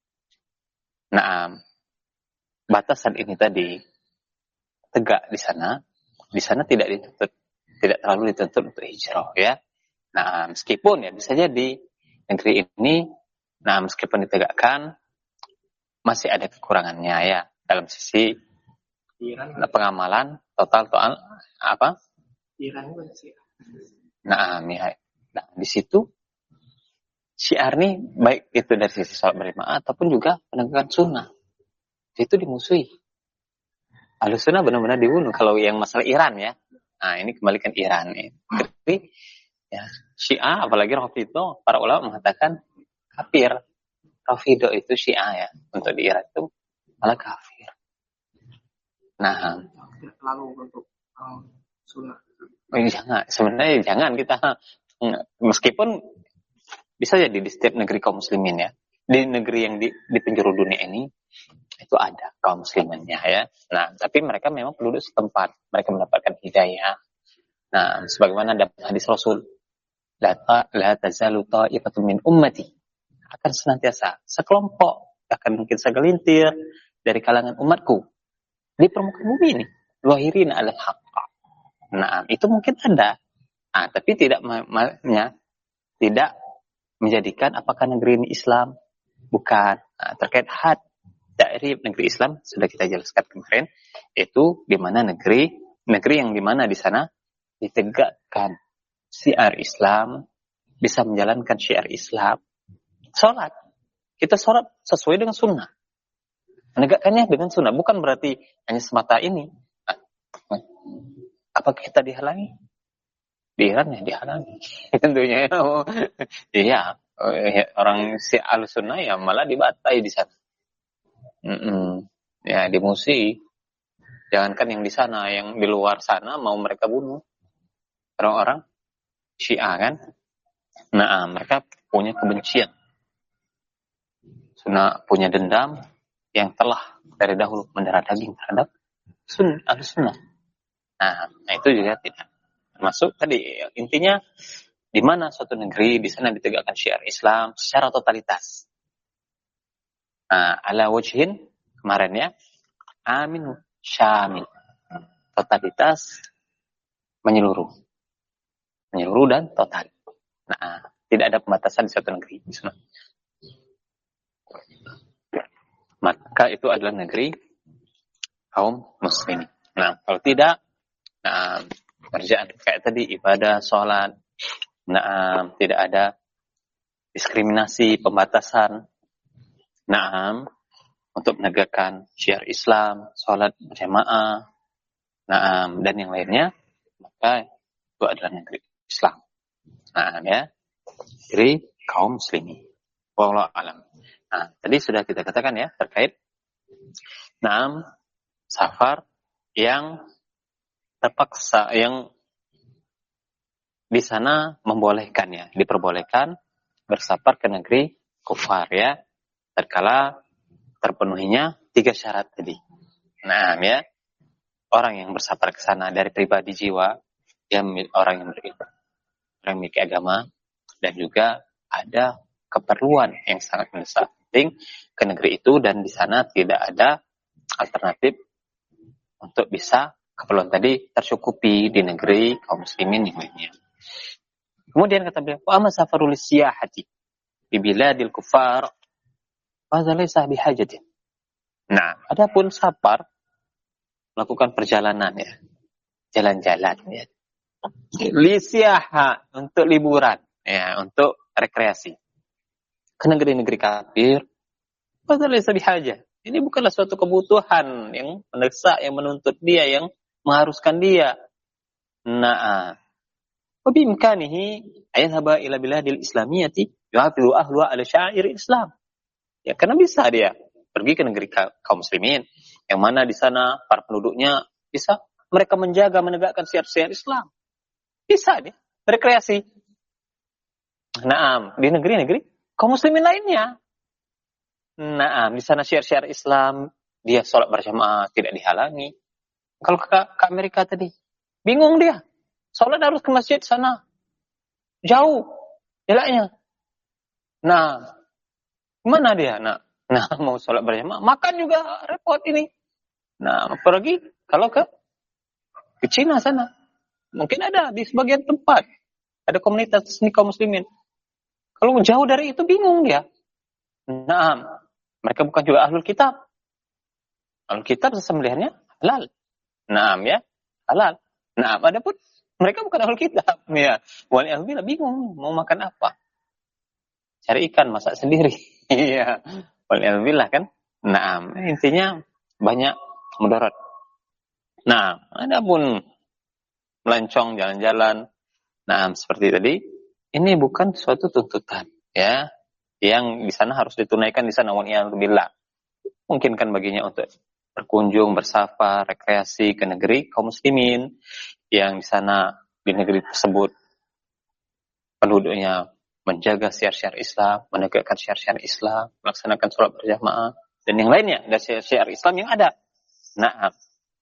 batasan ini tadi tegak di sana tidak terlalu dituntut untuk hijrah, ya. Nah, meskipun ya bisa jadi negeri ini, meskipun ditegakkan masih ada kekurangannya, ya, dalam sisi pengamalan total apa? Iran itu sih. Ya. Nah, di situ syiar nih, baik itu dari sisi sholat berjamaah ataupun juga penegakan sunnah, itu dimusuhi. Ahlus sunnah benar-benar dibunuh kalau yang masalah Iran, ya. Nah, ini kembalikan Iran, ya. Tapi ya, Syiah apalagi Rafidho, para ulama mengatakan kafir. Rafidho itu Syiah, ya, untuk di Iran itu malah kafir. Nah, terlalu untuk sunnah. Sebenarnya jangan kita, meskipun bisa jadi di setiap negeri kaum muslimin, ya, di negeri yang di penjuru dunia ini itu ada kaum musliminnya, ya. Nah, tapi mereka memang penduduk setempat, mereka mendapatkan hidayah. Nah, sebagaimana dalam hadis Rasul, la tazalu ta'ifatun min ummati, akan senantiasa sekelompok, akan mungkin segelintir dari kalangan umatku di permukaan bumi ini, zahirina 'alal haqq. Nah, itu mungkin ada. Tapi tidak menjadikan apakah negeri ini Islam, bukan. Terkait ta'rif negeri Islam sudah kita jelaskan kemarin, yaitu di mana negeri yang di mana di sana ditegakkan syiar Islam, bisa menjalankan syiar Islam. Salat, kita salat sesuai dengan sunnah, menegakkannya dengan sunnah, bukan berarti hanya semata ini. Apakah kita dihalangi? Di Iran ya dihalangi, tentunya. Iya, orang si Ahlussunnah ya malah dibatai di sana. Ya, dimusuhi. Jangankan yang di sana, yang di luar sana mau mereka bunuh. Orang-orang Syiah kan. Nah, mereka punya kebencian. Punya dendam yang telah dari dahulu mendarah daging terhadap Ahlussunnah. Nah, itu juga tidak masuk tadi. Intinya di mana suatu negeri di sana ditegakkan syiar Islam secara totalitas. Ala wajhin kemarin, ya, aminu syamil, totalitas menyeluruh dan total. Nah, tidak ada pembatasan di suatu negeri. maka itu adalah negeri kaum muslimin. Nah, kalau tidak, nah, kerjaan kayak tadi ibadah, sholat, nah, tidak ada diskriminasi, pembatasan, nah, untuk menegakkan syiar Islam, sholat berjamaah, nah, dan yang lainnya, maka itu adalah negeri Islam. Nah, ya, negeri kaum muslimin. Wallahu alam. Nah, tadi sudah kita katakan ya terkait safar yang terpaksa, yang di sana membolehkan ya, diperbolehkan bersafar ke negeri kufar ya, tatkala terpenuhinya 3 syarat tadi. Nah, ya, orang yang bersafar ke sana dari pribadi jiwa, dia orang yang berilmu, orang yang memiliki agama, dan juga ada keperluan yang sangat mendesak penting ke negeri itu, dan di sana tidak ada alternatif untuk bisa keperluan tadi tercukupi di negeri kaum muslimin yang lainnya. Kemudian kata beliau, wa amma safarul siyahati bi biladil kufar fa laysa bihajatin. Nah, adapun safar melakukan perjalanan ya, jalan-jalan ya, li siyaha, untuk liburan ya, untuk rekreasi ke negeri-negeri kafir, fa laysa bihajah. Ini bukanlah suatu kebutuhan yang mendesak, yang menuntut dia, yang mengharuskan dia. Nah, wa bi imkanihi ayadhaba ila biladil islamiyati yuhafizu ahluha ala sya'air Islam. Ya, karena bisa dia pergi ke negeri kaum muslimin yang mana di sana para penduduknya bisa mereka menjaga, menegakkan syiar-syiar Islam. Bisa dia rekreasi. Nah, di negeri-negeri kaum muslimin lainnya. Nah, di sana syiar-syiar Islam, dia sholat berjamaah tidak dihalangi. Kalau ke Amerika tadi, bingung dia. Sholat harus ke masjid sana. Jauh jaraknya. Nah, mana dia? Nah, mau sholat berjamaah, makan juga repot ini. Nah, pergi kalau ke Cina sana. Mungkin ada di sebagian tempat. Ada komunitas seni kaum muslimin. Kalau jauh dari itu bingung dia. Nah, mereka bukan juga ahlul kitab. Ahlul kitab sesembelihannya halal. Nah, ya, halal. Nah, adapun mereka bukan ahlul kitab. Ya, waliyahumillah bingung mau makan apa. Cari ikan, masak sendiri. Iya, waliyahumillah kan. Nah, intinya banyak mudarat. Nah, adapun melancong jalan-jalan, nah seperti tadi, ini bukan suatu tuntutan, ya, yang di sana harus ditunaikan di sana. Waliyahumillah. Mungkin kan baginya untuk berkunjung, bersafar, rekreasi ke negeri kaum muslimin yang di sana, di negeri tersebut penduduknya menjaga syiar-syiar Islam, menegakkan syiar-syiar Islam, melaksanakan sholat berjamaah dan yang lainnya dari syiar-syiar Islam yang ada. Nah,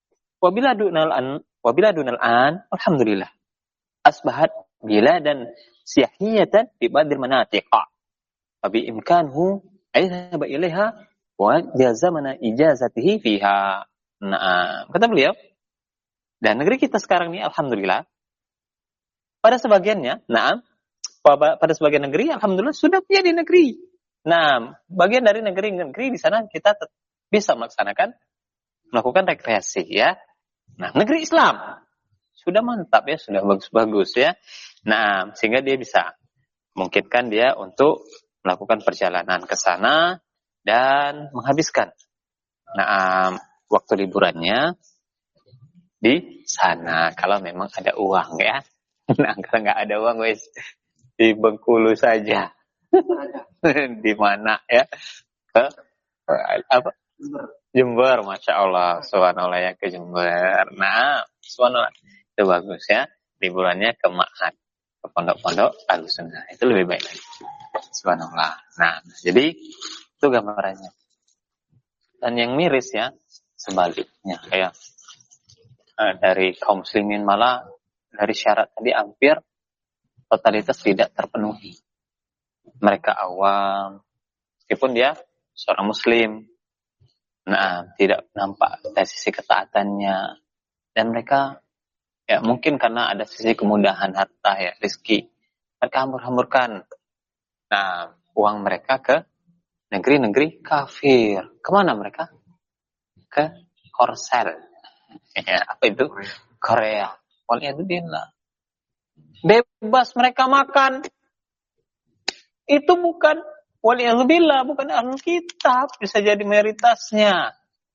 wabila dunal an, alhamdulillah, asbahat biladan siyahiyatan di badil manatiqa. Fabi imkanhu aidhaba ilaiha wa jazamana ijazatihi fiha. Nah, kata beliau, dan negeri kita sekarang ini alhamdulillah pada sebagiannya, pada sebagian negeri alhamdulillah sudah menjadi negeri. Nah, bagian dari negeri-negeri di sana kita bisa melakukan rekreasi ya. Nah, negeri Islam sudah mantap ya, sudah bagus-bagus ya. Nah, sehingga dia bisa memungkinkan dia untuk melakukan perjalanan ke sana dan menghabiskan waktu liburannya di sana kalau memang ada uang ya. Nah, kalau nggak ada uang wes di Bengkulu saja. Di mana ya? Ke apa? Jember, Masya Allah, subhanallah ya, ke Jember. Nah, subhanallah, itu bagus ya. Liburannya ke Ma'had, ke pondok-pondok Ahlussunnah, itu lebih baik lagi. Subhanallah. Nah, jadi itu gambarannya. Dan yang miris ya, sebaliknya kayak dari kaum muslimin malah dari syarat tadi hampir totalitas tidak terpenuhi. Mereka awam, meskipun dia seorang muslim, nah tidak nampak dari sisi ketaatannya, dan mereka ya mungkin karena ada sisi kemudahan harta ya, rezeki, mereka hambur-hamburkan uang mereka ke negeri-negeri kafir. Kemana mereka? Ke Korsel. Ya, apa itu? Korea. Waliyadzubillah. Bebas mereka makan. Itu bukan waliyadzubillah, bukan ahlul kitab. Bisa jadi mayoritasnya.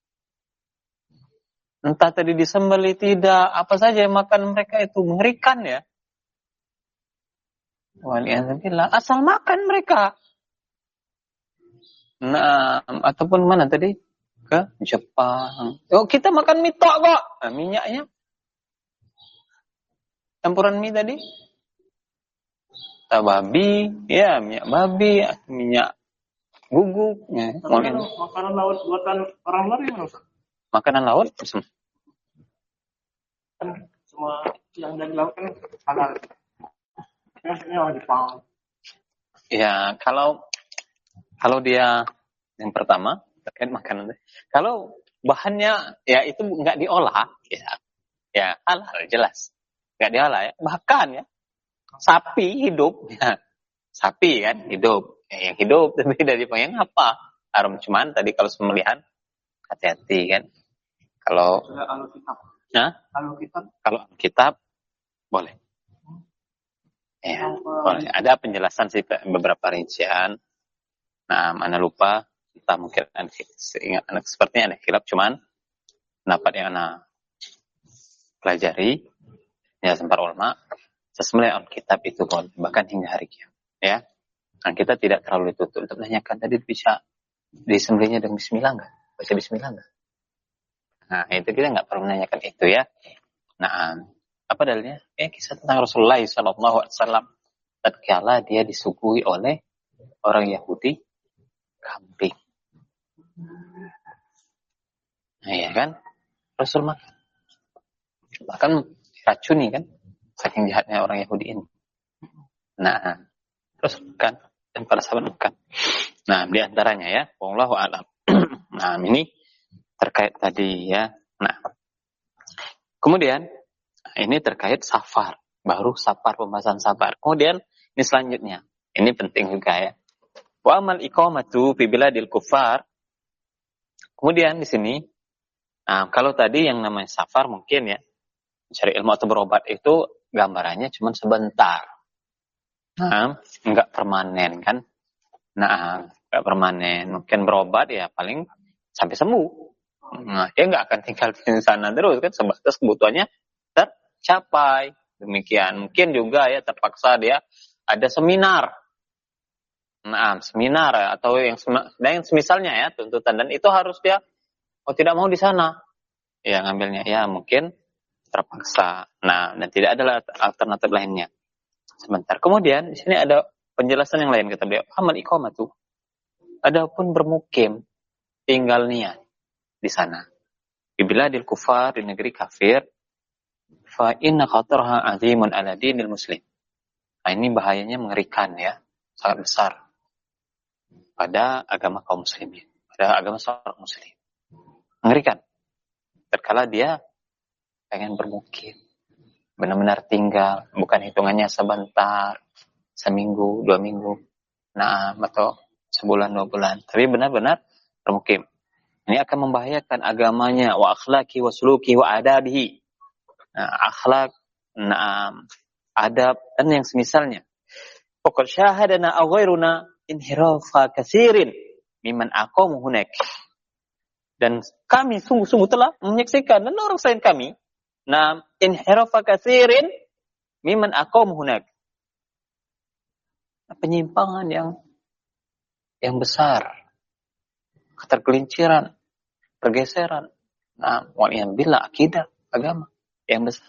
Entah tadi disembelih tidak, apa saja yang makan mereka itu mengerikan ya. Waliyadzubillah, asal makan mereka. Nah, ataupun mana tadi? Ke Jepang. Oh, kita makan mie tok kok. Nah, minyaknya campuran mie tadi. Babi, ya minyak babi, minyak guguk. Ya. Makanan laut buatan orang luar gimana? Makanan laut? Kan semua yang dari laut kan halal. Ini orang Jepang. Ya, kalau dia yang pertama terkait makanan, kalau bahannya ya itu nggak diolah, ya halal jelas, nggak diolah ya. Bahkan ya sapi hidup, ya sapi kan hidup, ya, yang hidup tapi dari yang apa? Haram, cuman tadi kalau sembelihan hati-hati kan. Kalau kalau kitab boleh. Ya, boleh. Ada penjelasan sih beberapa rincian. Nah, mana lupa, entah mungkin seingat anak sepertinya ada khilaf, cuman pendapat yang anak pelajari ya sempat ulama, sesembelih kitab itu boleh, bahkan hingga hari kiamat. Ya, dan kita tidak terlalu ditutup untuk menanyakan tadi bisa disembelihnya dengan Bismillah nggak? Baca Bismillah nggak? Nah, itu kita nggak perlu menanyakan itu ya. Nah, apa dalilnya? Kisah tentang Rasulullah SAW tatkala dia disuguhi oleh orang Yahudi kambing. Nah, ya kan? Rasul makan. Bahkan diracuni kan? Saking jahatnya orang Yahudi ini. Nah, terus kan? Dan para sahabat makan. Nah, di antaranya ya, wallahu a'lam. Nah, ini terkait tadi ya. Nah, kemudian ini terkait safar. Baru safar, pembahasan safar. Kemudian ini selanjutnya. Ini penting juga ya. Wa amal iqamatu fi biladil kufar. Kemudian di sini, nah, kalau tadi yang namanya safar mungkin ya, mencari ilmu atau berobat itu gambarannya cuma sebentar. Nah, enggak permanen kan? Nah, enggak permanen. Mungkin berobat ya paling sampai sembuh. Nah, dia enggak akan tinggal di sana terus kan, sebatas kebutuhannya tercapai. Demikian. Mungkin juga ya terpaksa dia ada seminar. Nah, seminar atau yang semisalnya ya, tuntutan, dan itu harus dia tidak mau di sana. Ya ngambilnya ya mungkin terpaksa. Nah, dan tidak ada alternatif lainnya. Sebentar. Kemudian di sini ada penjelasan yang lain kata beliau. Amal iqamatu. Adapun bermukim, tinggal niat di sana. Di biladil kufar, di negeri kafir, fa inna khatarha azimun ala dinil muslim. Nah, ini bahayanya mengerikan ya, sangat besar pada agama kaum muslimin, pada agama seorang muslim. Mengerikan. Terkala dia pengen bermukim, benar-benar tinggal, bukan hitungannya sebentar, seminggu, 2 minggu, nah atau sebulan 2 bulan, tapi benar-benar bermukim. Ini akan membahayakan agamanya, wa akhlaki wa suluki wa adabihi. Nah, akhlak, adab dan yang semisalnya. Faqad syahadana aghairuna inhirafa katsirin mimman aqamu hunak. Dan kami sungguh-sungguh telah menyaksikan dan orang selain kami, inhirafa katsirin mimman aqamu hunak. Penyimpangan yang besar, ketergelinciran, pergeseran. Nah, waliyadzubillah akidah agama yang besar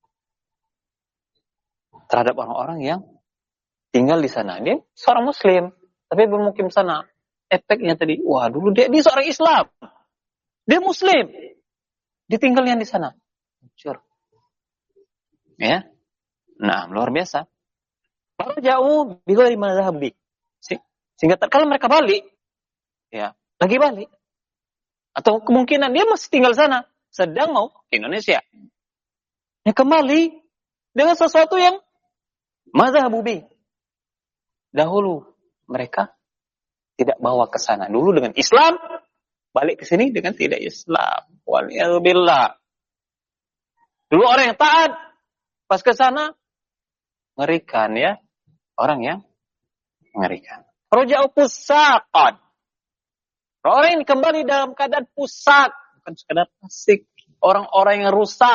terhadap orang-orang yang tinggal di sana. Dia seorang muslim, tapi bermukim sana. Efeknya tadi, wah dulu dia seorang Islam. Dia muslim. Ditinggalnya di sana. Hancur. Ya. Nah, luar biasa. Kalau jauh, bila di mana habis. Sehingga kalau mereka balik, ya, lagi balik. Atau kemungkinan dia masih tinggal sana, sedang mau ke Indonesia. Ya kembali dengan sesuatu yang mazhabubi. Dahulu mereka tidak bawa ke sana dulu dengan Islam, balik ke sini dengan tidak Islam. Waliyadzubillah. Dulu orang yang taat, pas ke sana mengerikan ya, orang yang mengerikan. Roja'u pusaqan. Orang yang kembali dalam keadaan pusat, bukan sekadar fasik. Orang-orang yang rusak.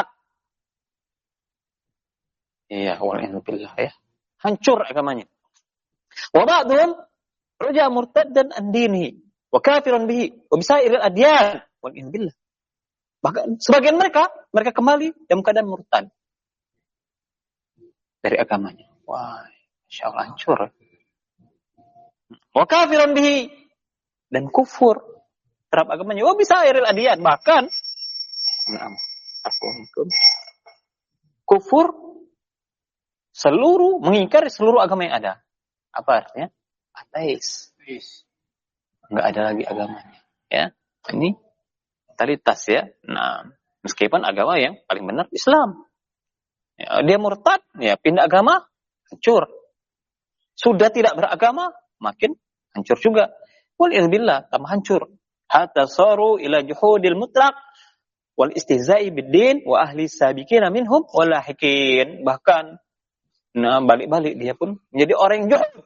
Iya, waliyadzubillah ya. Hancur agamanya. Wa ba'dhum raja'a murtaddan an dinihi wa kafiran bihi wa bisairil adyan. Waliyadzubillah. Bahkan sebagian mereka kembali dalam keadaan murtad dari agamanya. Wah, Masya Allah hancur. Wa kafiran bihi, dan kufur terhadap agamanya. Wa bisairil adyan, bahkan kufur mengingkari seluruh agama yang ada. Apa artinya? Ateis. Enggak ada lagi agamanya. Ya, ini totalitas ya. Nah, meskipun agama yang paling benar Islam. Ya, dia murtad, ya pindah agama, hancur. Sudah tidak beragama, makin hancur juga. Waliyadzubillah, tambah hancur. Hatta saru ila juhudil mutlaq wal istihza'i bid-din wa ahli sabiqina minhum wal lahiqin. Bahkan balik-balik dia pun menjadi orang yang juhud.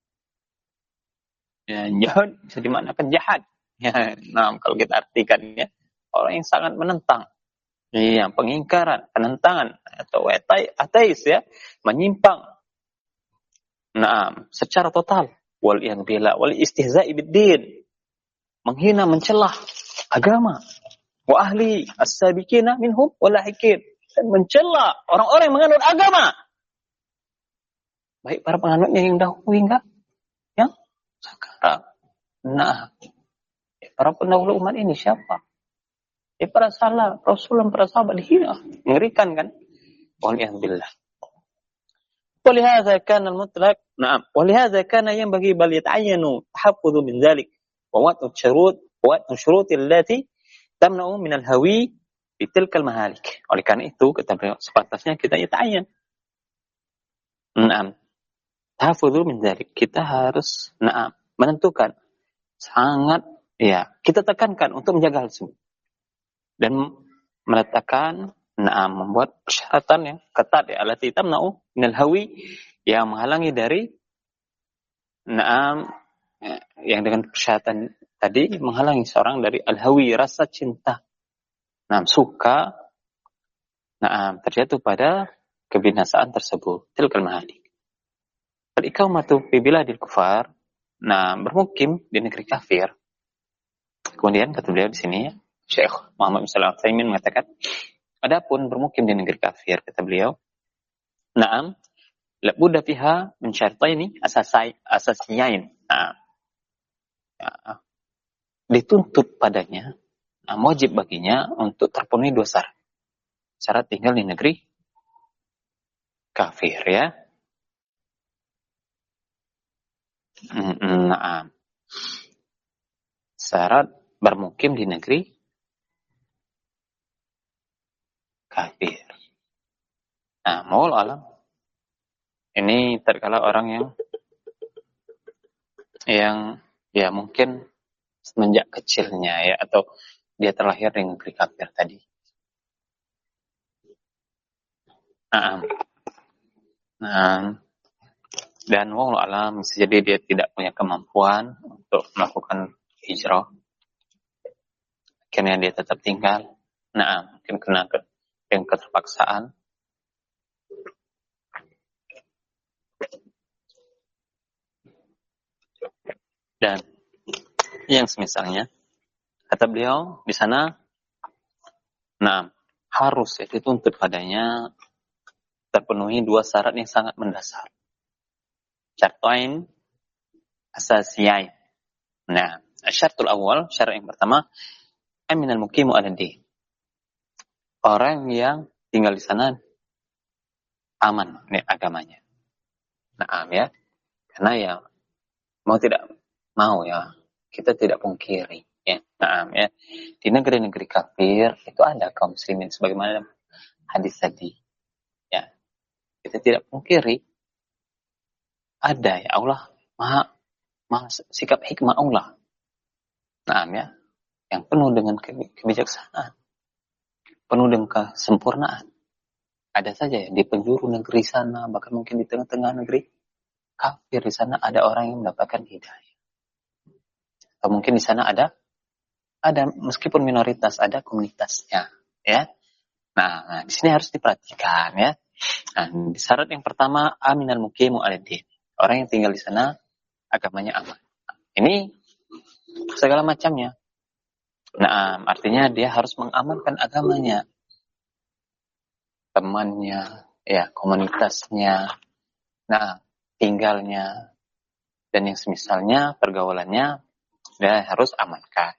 Ya, juhud bisa dimanakan jahat. Ya, nah, kalau kita artikan ya, orang yang sangat menentang. Iya, pengingkaran, penentangan atau ateis ya, menyimpang. Nah, secara total. Waliyadzubillah, wal istihza'i bid-din. Menghina, mencelah agama. Wa ahli as-sabiqina minhum wal lahiqin. Dan mencela orang-orang yang menganut agama. Baik para penganutnya yang dahulu hingga yang sekarang. Nah, para pendahulu umat ini siapa? Para salaf, Rasulullah, para sahabat dihina. Mengerikan kan? Waliyadzubillah. ولهذا كان المطلق نعم ولهذا كان ينبغي بل يتعين تحفظ من ذلك ووضع الشروط التي تمنع من الهوي في تلك المهالك. Oleh karena itu kata beliau sepantasnya kita yata'ayyan. Naam. Tahfudzu min dzalik. Kita harus menentukan sangat ya, kita tekankan untuk menjaga hal tersebut. Dan meletakkan membuat persyaratan yang ketat ya, allati tamna'u minal hawi, yang menghalangi dari yang dengan persyaratan tadi menghalangi seorang dari al-hawi, rasa cinta. Suka terjatuh pada kebinasaan tersebut. Tilkal mahalik. Al-iqamatu fi biladil kufar, bermukim di negeri kafir. Kemudian kata beliau di sini ya, Syekh Muhammad bin Shalih Al-Utsaimin mengatakan, adapun bermukim di negeri kafir, kata beliau, labudda fiha min syartaini asasiyain. Dituntut padanya, wajib baginya untuk terpenuhi 2 syarat. Syarat tinggal di negeri kafir ya. Syarat bermukim di negeri kafir. Wallahu alam. Ini terkala orang yang ya mungkin semenjak kecilnya ya, atau dia terlahir di negeri kafir tadi. Dan wallahu alam, bisa jadi dia tidak punya kemampuan untuk melakukan hijrah. Akhirnya dia tetap tinggal. Mungkin kena yang keterpaksaan. Dan yang semisalnya, kata beliau di sana, harus ya, dituntut padanya terpenuhi 2 syarat yang sangat mendasar. Syartain asasiyain. Syaratul awal, syarat yang pertama, aminal muqimu 'ala din. Orang yang tinggal di sana aman nih agamanya. Ya. Karena ya mau tidak mau ya, kita tidak pungkiri ya. Ya. Di negeri-negeri kafir itu ada kaum muslimin sebagaimana hadis tadi. Ya. Kita tidak pungkiri. Ada ya, Allah sikap hikmah Allah. Nah, ya, yang penuh dengan kebijaksanaan, penuh dengan kesempurnaan. Ada saja ya, di penjuru negeri sana, bahkan mungkin di tengah-tengah negeri kafir, di sana ada orang yang mendapatkan hidayah. Atau mungkin di sana ada meskipun minoritas, ada komunitasnya, ya. Nah, di sini harus diperhatikan, ya. Nah, syarat yang pertama, aminal muqimu alad-din. Orang yang tinggal di sana agamanya aman. Ini segala macamnya. Nah, artinya dia harus mengamankan agamanya, temannya, ya, komunitasnya, nah, tinggalnya, dan yang semisalnya, pergaulannya, dia harus amankan.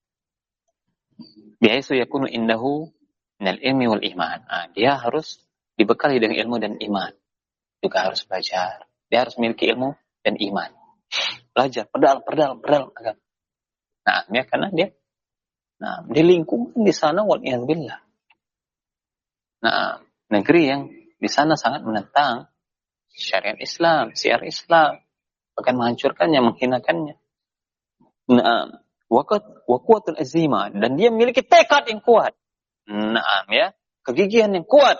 Biaisu yakunu indahu minal ilmi wal iman. Nah, dia harus dibekali dengan ilmu dan iman. Juga harus belajar. Dia harus memiliki ilmu dan iman. Belajar, perdalam agama. Nah, ya, karena dia di lingkungan di sana wal'iyadzubillah. Nah, negeri yang di sana sangat menentang syariat Islam, syiar Islam, bahkan menghancurkannya, menghinakannya. Nah, waquatul azima, dan dia memiliki tekad yang kuat. Nah, ya, kegigihan yang kuat.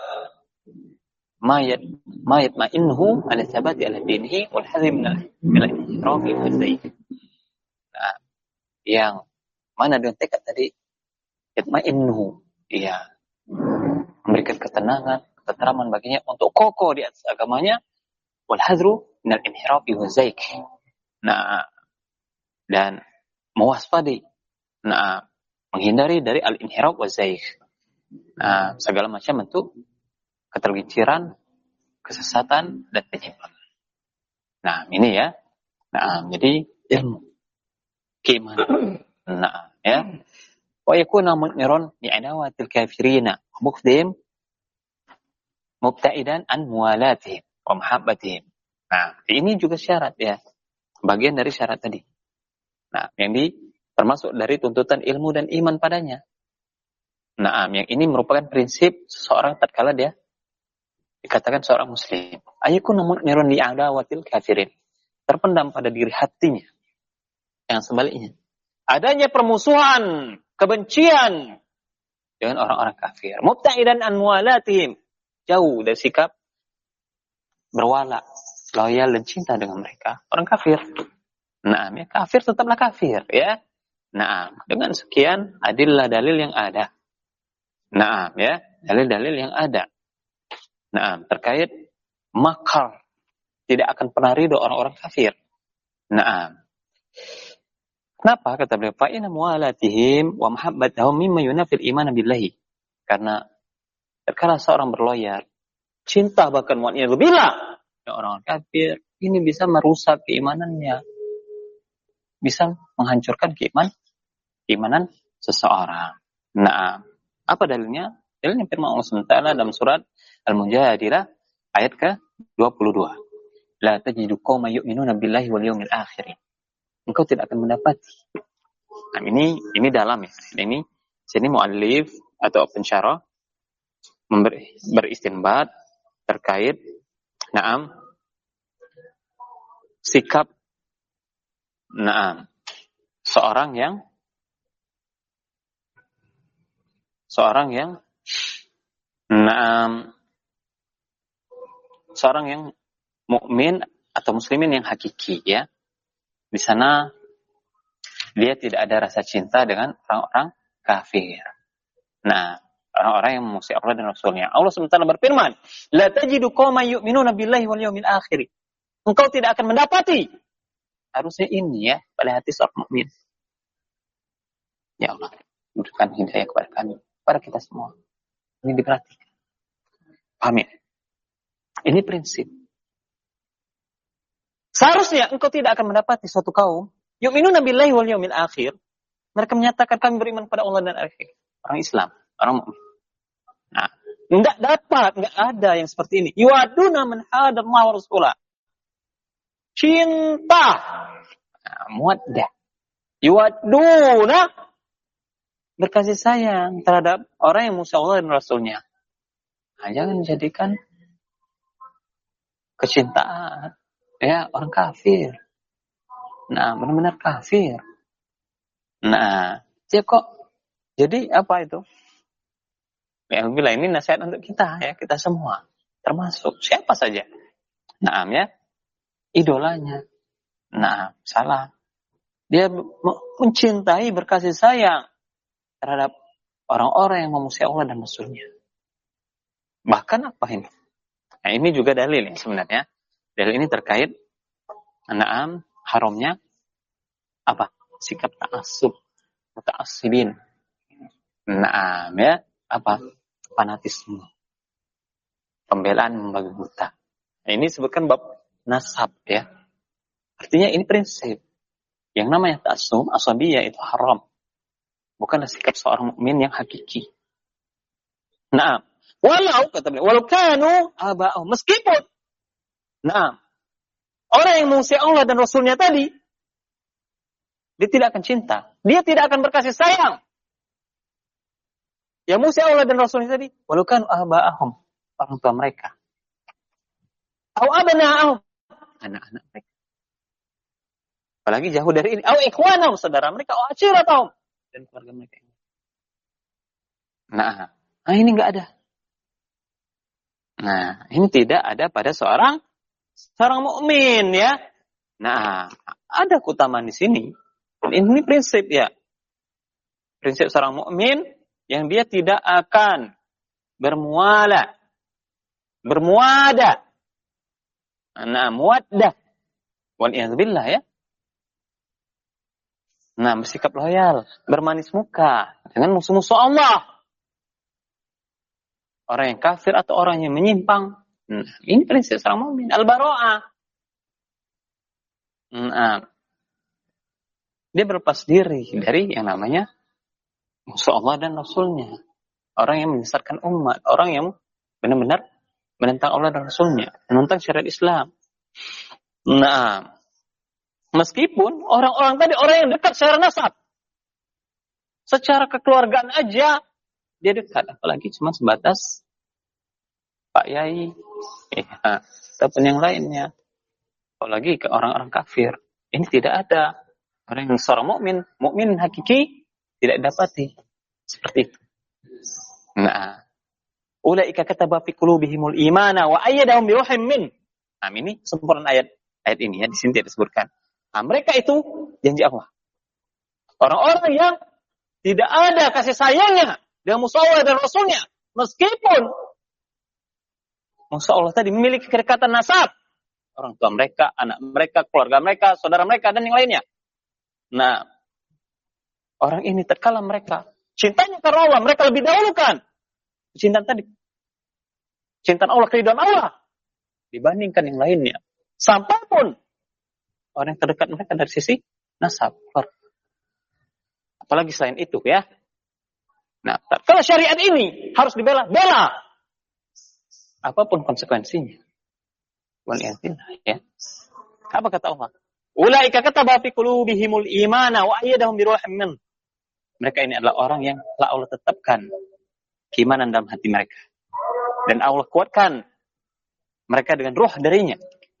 Mayat ma'inhu ala sabati ala dinihi wal hazim min al-ihrafi wa zayd. Nah, yang mana dengan tekad tadi? Yatma'inhu, iya, memberikan ketenangan, keteraman baginya untuk kokoh di atas agamanya, wal hadru minal inhirafi wa zaik. Nah, dan mewaspadai, menghindari dari al-inhiraf wa zaik. Nah, segala macam bentuk ketergelinciran, kesesatan, dan penyimpangan. Nah, ini ya. Nah, jadi ilmu, keimanan. Nah, ya. Wa yakuna munirun bi'adawatil kafirina wa bukhdihim mubta'idan an muwalatihim wa mahabbatihim. Nah, ini juga syarat, ya. Bagian dari syarat tadi. Nah, yang termasuk dari tuntutan ilmu dan iman padanya. Nah, yang ini merupakan prinsip seseorang tatkala dia dikatakan seorang muslim. Ayakuna munirun bi'adawatil kafirin. Terpendam pada diri hatinya. Yang sebaliknya, adanya permusuhan, kebencian dengan orang-orang kafir. Mubta'idan an muwalatihim. Jauh dari sikap berwala, loyal dan cinta dengan mereka. Orang kafir. Nah, ya, kafir tetaplah kafir, ya. Nah, dengan sekian adillah dalil yang ada. Nah, ya, dalil-dalil yang ada. Nah, terkait makar, tidak akan pernah ridho orang-orang kafir. Nah, kenapa? Kata beliau, fa'ina muwalatihim wa mahabbatahum mimma yunafil iman billahi. Karena terkala seorang berloyal, cinta bahkan wal'iyadzubillah ya orang kafir, ini bisa merusak keimanannya. Bisa menghancurkan keimanan seseorang. Nah, apa dalilnya? Dalilnya firman Allah SWT dalam surat Al-Mujadilah ayat ke-22. La tajidu qauman yu'minuna billahi wal yawmil akhir. Engkau tidak akan mendapati. Nah, ini dalam ya. Ini sini muallif atau pensyarah beristinbat terkait sikap seorang yang mukmin atau muslimin yang hakiki, ya. Di sana dia tidak ada rasa cinta dengan orang-orang kafir. Nah, orang-orang yang memusuhi Allah dan Rasulnya. Allah SWT berfirman, La tajidu qauman yu'minuna billahi wal yawmil akhir. Engkau tidak akan mendapati. Harusnya ini, ya, pada hati seorang mukmin. Ya Allah, berikan hidayah kepada kami, kepada kita semua. Ini diperhatikan. Paham ya? Ini prinsip. Seharusnya engkau tidak akan mendapati suatu kaum yu'minuna billahi wal yawmil akhir. Mereka menyatakan kami beriman pada Allah dan akhir. Orang Islam, orang mukmin. Nah, enggak ada yang seperti ini. Yu'aduna man hadallahu wa rasulah. Cinta. Muwaddah. Yu'aduna, berkasih sayang terhadap orang yang musuh Allah dan Rasulnya. Nah, jangan jadikan kecintaan, ya, orang kafir. Nah, benar-benar kafir. Nah, dia kok jadi apa itu? Ya, bila ini nasihat untuk kita ya, kita semua, termasuk siapa saja. Nah, ya, idolanya. Nah, salah. Dia mencintai, berkasih sayang terhadap orang-orang yang memusuhi Allah dan Rasulnya. Bahkan apa ini? Nah, ini juga dalil ya sebenarnya. Dalil ini terkait haramnya apa? Sikap ta'assub, muta'assibin. Ya, apa? Fanatisme. Pembelaan membagi buta. Nah, ini disebutkan bab nasab ya. Artinya ini prinsip. Yang namanya ta'assub, asabiyah itu haram. Bukanlah sikap seorang mukmin yang hakiki. Nah, kata beliau, walau kanu aba'ahum, meskipun orang yang mengusir Allah dan Rasulnya tadi, dia tidak akan cinta. Dia tidak akan berkasih sayang. Yang mengusir Allah dan Rasulnya tadi, walau kanu aba'ahum, orang tua mereka. Au abna'ahum, anak-anak mereka. Apalagi jauh dari ini. Au ikhwanahum, saudara mereka. Au ashiratahum, dan keluarga mereka. Nah, ini enggak ada. Nah, ini tidak ada pada seorang mukmin ya. Nah, ada keutamaan di sini. Ini prinsip ya. Prinsip seorang mukmin yang dia tidak akan bermuada. Nah, muaddah. Wal'iyadzubillah ya. Nah, bersikap loyal, bermanis muka dengan musuh-musuh Allah. Orang yang kafir atau orang yang menyimpang. Nah, ini prinsip seorang mukmin, al-bara'ah. Nah, dia berlepas diri dari yang namanya musuh Allah dan Rasulnya. Orang yang menyesatkan umat, orang yang benar-benar menentang Allah dan Rasulnya, menentang syariat Islam. Nah, meskipun orang-orang tadi orang yang dekat secara nasab, secara kekeluargaan aja dia dekat, apalagi cuma sebatas Pak Yai, ya, ataupun yang lainnya. Apalagi ke orang-orang kafir, ini tidak ada. Orang yang seorang mukmin hakiki tidak dapati seperti itu. Nah, ulaika kataba fi qulubihimul imana wa ayyadahum bi ruhin min. Nah, ini sempurna ayat ini ya, di sini tidak disebutkan. Nah, mereka itu janji Allah. Orang-orang yang tidak ada kasih sayangnya dengan musuh Allah dan Rasulnya, meskipun musuh Allah tadi memiliki kedekatan nasab, orang tua mereka, anak mereka, keluarga mereka, saudara mereka, dan yang lainnya. Nah, orang ini terkala mereka cintanya karena Allah, mereka lebih dahulukan cintaan tadi, cintaan Allah, keridhaan Allah dibandingkan yang lainnya. Sampai pun orang yang terdekat mereka dari sisi nasab. Apalagi selain itu ya. Nah, kalau syariat ini harus dibela, apapun konsekuensinya. Waliyadzubillah ya. Apa kata Allah? Ulaika kataba fi qulubihimul imana wa ayyadahum bi ruhin min. Mereka ini adalah orang yang telah Allah tetapkan keimanan dalam hati mereka. Dan Allah kuatkan mereka dengan ruh darinya.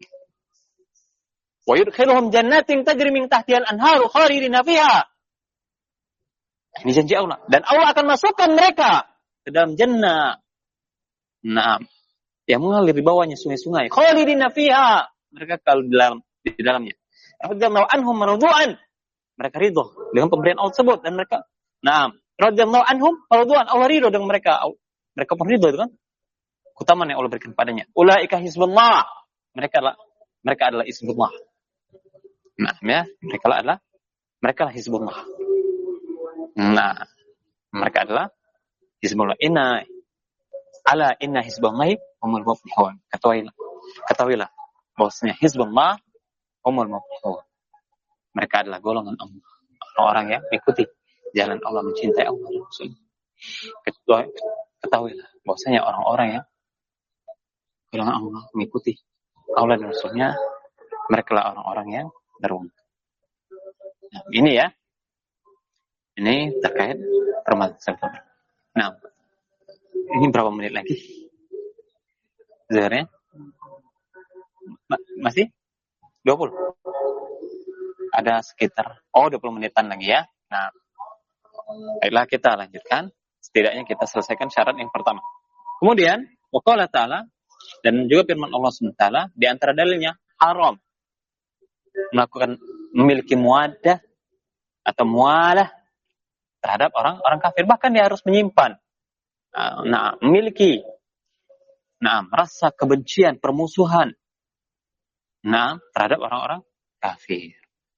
Wa yudkhiluhum jannatin tajri min tahtihal anharu khalidina fiha. Ini janji Allah. Dan Allah akan masukkan mereka ke dalam jannah. Nah, yang mengalir di bawahnya sungai-sungai. Khalidina fiha. Mereka kalau di dalamnya. Radhiyallahu anhum mardu'an. Mereka ridho dengan pemberian Allah tersebut dan mereka radhiyallahu anhum mardu'an. Allah ridho dengan mereka. Mereka pun ridho dengan keutamaan yang Allah berikan padanya. Ulaika hizbullah. Mereka adalah hizbullah. Nah, ya, mereka adalah hizbullah. Nah, mereka adalah hizbullah. Inna hizballahi humul muflihun. Ketahuilah bahwasanya hizbullah humul muflihun. Mereka adalah golongan Allah, orang-orang yang mengikuti jalan Allah, mencintai Allah dan Rasul. Ketahuilah bahwasanya orang-orang yang golongan Allah, mengikuti Allah dan Rasulnya, mereka lah orang-orang yang beruntung. Nah, ini ya. Ini terkait Ramadan. Nah, ini berapa menit lagi? Sebenarnya masih 20. ada sekitar 20 menitan lagi ya. Nah, baiklah kita lanjutkan. Setidaknya kita selesaikan syarat yang pertama. Kemudian, waqala ta'ala, dan juga firman Allah SWT, di antara dalilnya haram melakukan memiliki muadah atau mualah terhadap orang kafir, bahkan dia harus menyimpan memiliki rasa kebencian, permusuhan terhadap orang-orang kafir.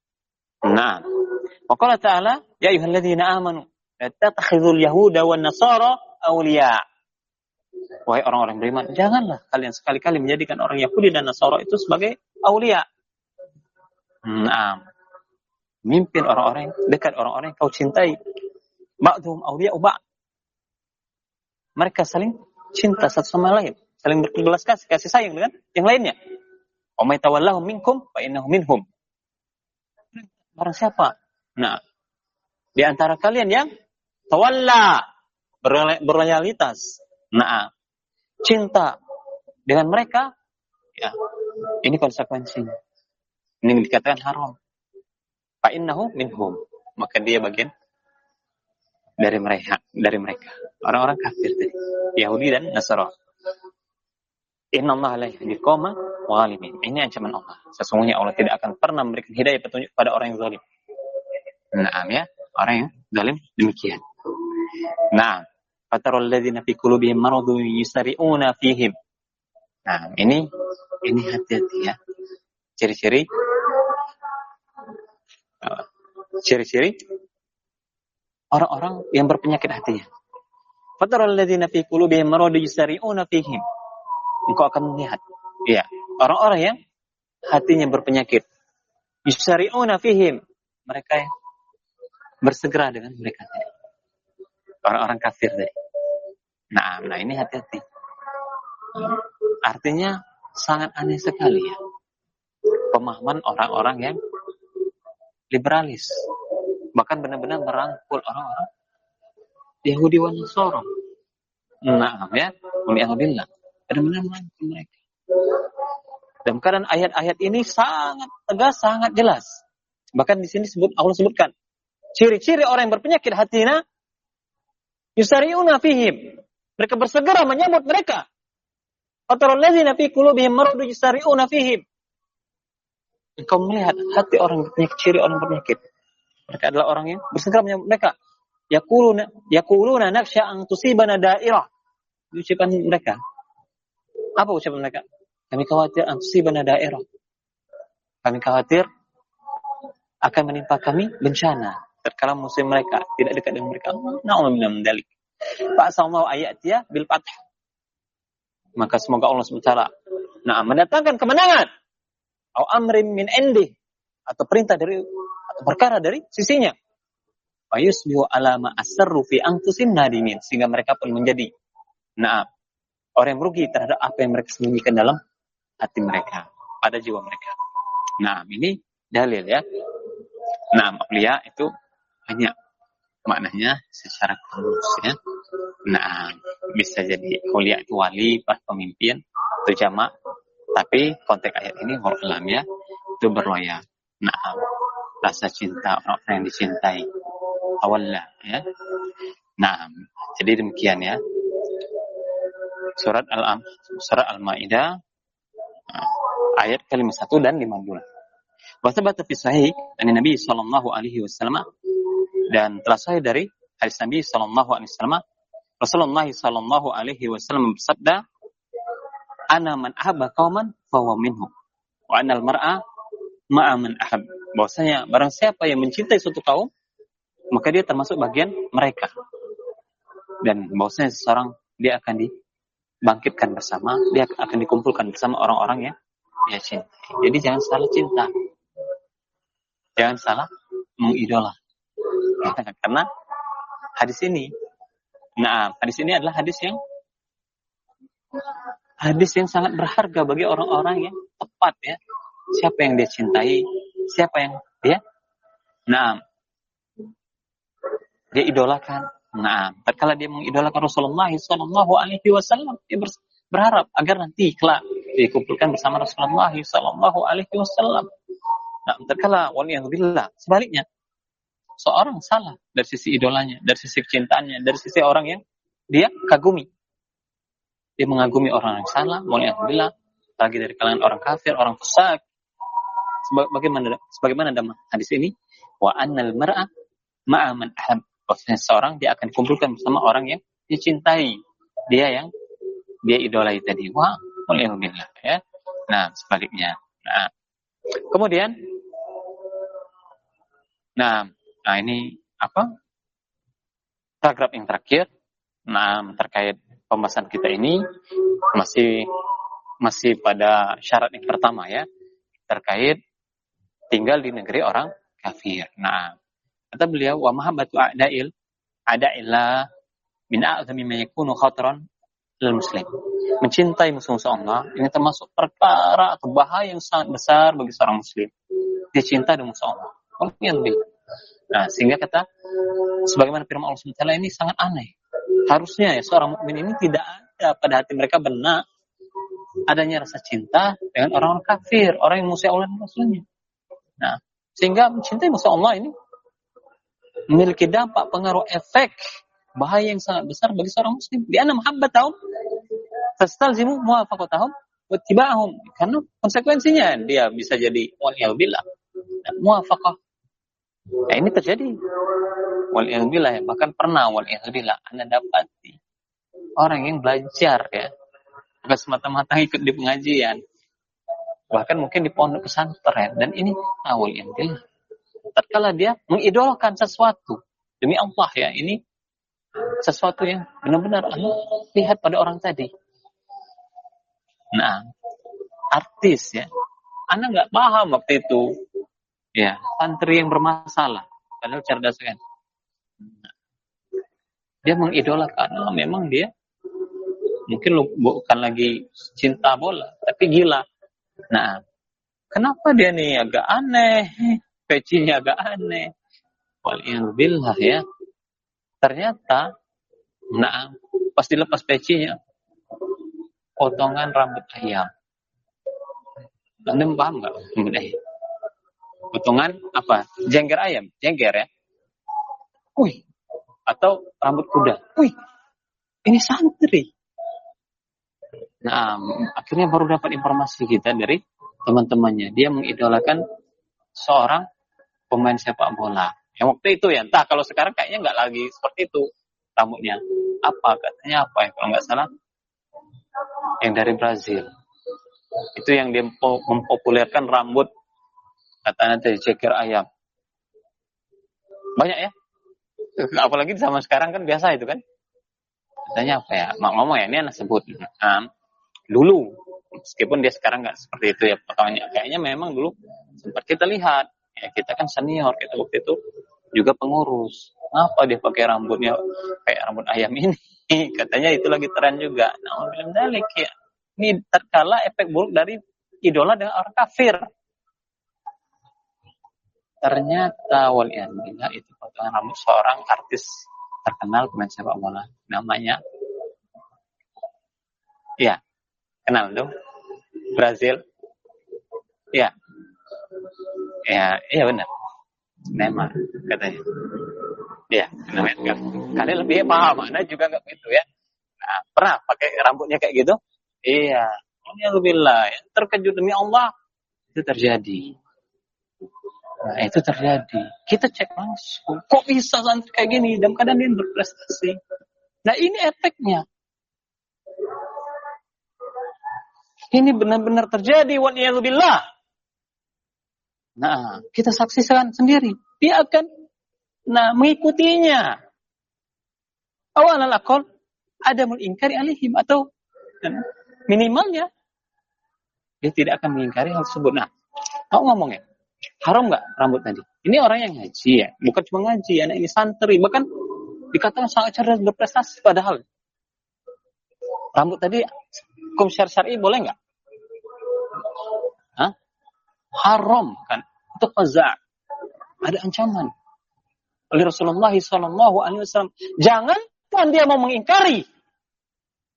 Waqala ta'ala, ya ayyuhalladzina amanu la tattakhidhul yahuda wan nasara awliya. Wahai orang-orang beriman, janganlah kalian sekali-kali menjadikan orang Yahudi dan Nasara itu sebagai aulia. Mimpin orang-orang dekat, orang-orang yang kau cintai. Ba'dhum awliya ba'. Mereka saling cinta satu sama lain, saling berbelas kasih sayang dengan yang lainnya. Wa may tawallahum minkum fa innahu minhum. Barang siapa? Di antara kalian yang tawalla, berloyalitas, cinta dengan mereka, ya, ini konsekuensinya. Ini dikatakan haram. Fa innahu minhum, maka dia bagian dari mereka. Orang-orang kafir tadi, Yahudi dan Nasara. Innallaha la yahdil qauma zalimin. Ini ancaman Allah. Sesungguhnya Allah tidak akan pernah memberikan hidayah petunjuk pada orang yang zalim. Ya, orang yang zalim demikian. Fatarul ladzina fi qulubihim maradun yusari'una fihim. Ini hati-hati ya. Ciri-ciri orang-orang yang berpenyakit hatinya. Fatarul ladzina fi qulubihim maradun yusari'una fihim. Engkau akan melihat, ya, orang-orang yang hatinya berpenyakit. Yusari'una fihim. Mereka yang bersegera dengan mereka tadi. Orang-orang kafir tadi. Ini hati-hati. Artinya sangat aneh sekali ya. Pemahaman orang-orang yang liberalis. Bahkan benar-benar merangkul orang-orang Yahudi wa Nasara. Ya. Alhamdulillah. Benar-benar merangkul mereka. Dan keadaan ayat-ayat ini sangat tegas, sangat jelas. Bahkan di sini Allah sebutkan ciri-ciri orang yang berpenyakit hatinya, yusari'una fihim. Mereka bersegera menyambut mereka. Fatarul ladzina fi qulubihim maradun yusari'una fihim. Engkau melihat hati orang berpenyakit, ciri orang berpenyakit. Mereka adalah orang yang bersegera menyambut mereka. Yaquluna nakhsha an tusibana dairah. Ucapan mereka. Apa ucapan mereka? Kami khawatir an tusibana dairah. Kami khawatir akan menimpa kami bencana. Terkala musuh mereka tidak dekat dengan mereka. Na'udzubillah min dzalik. Fa'asallahu ayatiya bil fath. Maka semoga Allah SWT mendatangkan kemenangan. Au amrin min indi, atau perintah dari atau perkara dari sisinya. Wa yusbihu ala ma asarru fi anfusihim nadimin, sehingga mereka pun menjadi orang yang merugi terhadap apa yang mereka sembunyikan dalam hati mereka, pada jiwa mereka. Ini dalil ya. Aulia itu banyak maknanya secara khusus ya. Bisa jadi aulia itu wali, pemimpin, itu jamak. Tapi konteks ayat ini alam ya, itu berloyal. Rasa cinta orang yang dicintai. Awallah ya. Jadi demikian ya. Surat Al-Maidah ayat ke-51 dan 52. Wa thabata fi sahih dari Nabi sallallahu alaihi wasallam, dan telah sahih dari hadis Nabi sallallahu alaihi wasallam, Rasulullah sallallahu alaihi wasallam bersabda, ana man ahabba qauman fa huwa minhum wa anal mar'a ma'a man ahab. Bahwasanya barang siapa yang mencintai suatu kaum, maka dia termasuk bagian mereka. Dan bahwasanya seseorang dia akan dibangkitkan bersama, dia akan dikumpulkan bersama orang-orang yang dia cintai. Jadi jangan salah cinta. Jangan salah mengidola. Karena hadis ini adalah hadis yang sangat berharga bagi orang-orang yang tepat ya. Siapa yang dia cintai, siapa yang dia idolakan. Tatkala dia mengidolakan Rasulullah sallallahu alaihi wasallam, dia berharap agar nanti kelak dikumpulkan bersama Rasulullah sallallahu alaihi wasallam. Nah, terkala waliyadzubillah sebaliknya, seorang salah dari sisi idolanya, dari sisi kecintaannya, dari sisi orang yang dia kagumi. Dia mengagumi orang yang salah, waliyadzubillah, lagi dari kalangan orang kafir, orang fasik. Sebagaimana dalam hadis ini, wa annal mar'a ma'a man ahab. Bahwasanya seorang dia akan dikumpulkan bersama orang yang dicintai. Dia yang dia idolai tadi. Wa waliyadzubillah, ya. Nah, sebaliknya. Nah, kemudian ini apa? Paragraf yang terakhir. Nah, terkait pembahasan kita ini masih pada syarat yang pertama ya, terkait tinggal di negeri orang kafir. Nah, kata beliau, wa mahabbatu a'da'illah min a'zami ma yakunu khatran lil muslim. Mencintai musuh-musuh Allah ini termasuk perkara atau bahaya yang sangat besar bagi seorang muslim. Dia cinta dengan musuh Allah. Nah, sehingga kata sebagaimana firman Allah SWT ini sangat aneh. Harusnya ya seorang mukmin ini tidak ada pada hati mereka benar adanya rasa cinta dengan orang-orang kafir, orang yang musuh Allah dan Rasulnya. Nah, sehingga mencintai musuh Allah ini memiliki dampak, pengaruh, efek bahaya yang sangat besar bagi seorang muslim. Di anna mahabbatahum tastalzimu muwafaqatahum wa ittiba'ahum. Karena konsekuensinya dia bisa jadi waliyadzubillah muwafaqah. Nah, ini terjadi waliyadzubillah ya. Bahkan pernah waliyadzubillah Anda dapati orang yang belajar ya, bukan semata-mata ikut di pengajian, bahkan mungkin di pondok pesantren, dan ini waliyadzubillah tatkala dia mengidolakan sesuatu demi Allah ya, ini sesuatu yang benar-benar Allah lihat pada orang tadi. Nah, artis ya, Anda nggak paham waktu itu ya, santri yang bermasalah padahal cerdas kan. Dia mengidolakan, memang dia mungkin bukan lagi cinta bola, tapi gila. Nah, kenapa dia nih agak aneh, pecinya agak aneh. Waliyadzubillah ya. Ternyata, pas dilepas pecinya, potongan rambut ayam. Anda paham nggak? Potongan apa? Jengger ayam, jengger ya. Wih, atau rambut kuda. Wih, ini santri. Nah, akhirnya baru dapat informasi kita dari teman-temannya. Dia mengidolakan seorang pemain sepak bola. Yang waktu itu ya, entah kalau sekarang kayaknya nggak lagi seperti itu rambutnya. Apa katanya apa ya kalau nggak salah? Yang dari Brazil. Itu yang dia mempopulerkan rambut katanya dari ceker ayam. Banyak ya. Apalagi di zaman sekarang kan biasa itu kan. Katanya apa ya? Ngomong ya, ini anak sebut. Dulu, meskipun dia sekarang nggak seperti itu ya potongannya. Kayaknya memang dulu sempat kita lihat. Ya, kita kan senior, kita waktu itu juga pengurus. Kenapa dia pakai rambutnya kayak rambut ayam ini? Katanya itu lagi tren juga. Nah, belum dalik ya. Ini terkala efek buruk dari idola dengan orang kafir. Ternyata waliyadzubillah itu potongan rambut seorang artis terkenal pemain sepak bola. Namanya, ya, kenal dong, Brazil. Ya, iya benar. Neymar katanya. Ya, namanya kalian lebih paham, Anda juga nggak begitu ya. Nah, pernah pakai rambutnya kayak gitu? Iya. Alhamdulillah, ya. Terkejut demi Allah itu terjadi. Nah, itu terjadi. Kita cek langsung. Kok bisa santri kayak gini? Dalam keadaan dia berprestasi. Nah, ini efeknya. Ini benar-benar terjadi. Waliyadzubillah. Nah, kita saksikan sendiri. Dia akan mengikutinya. Awalal aqal adamul inkari alaihim, atau minimalnya dia tidak akan mengingkari hal tersebut. Nah, mau ngomong ya, haram nggak rambut tadi? Ini orang yang ngaji ya, bukan cuma ngaji, anak ini santri, bahkan dikatakan sangat cerdas berprestasi. Padahal rambut tadi hukum syar'i boleh nggak? Haram kan? Itu qaza'. Ada ancaman oleh Rasulullah SAW. Jangankan dia mau mengingkari,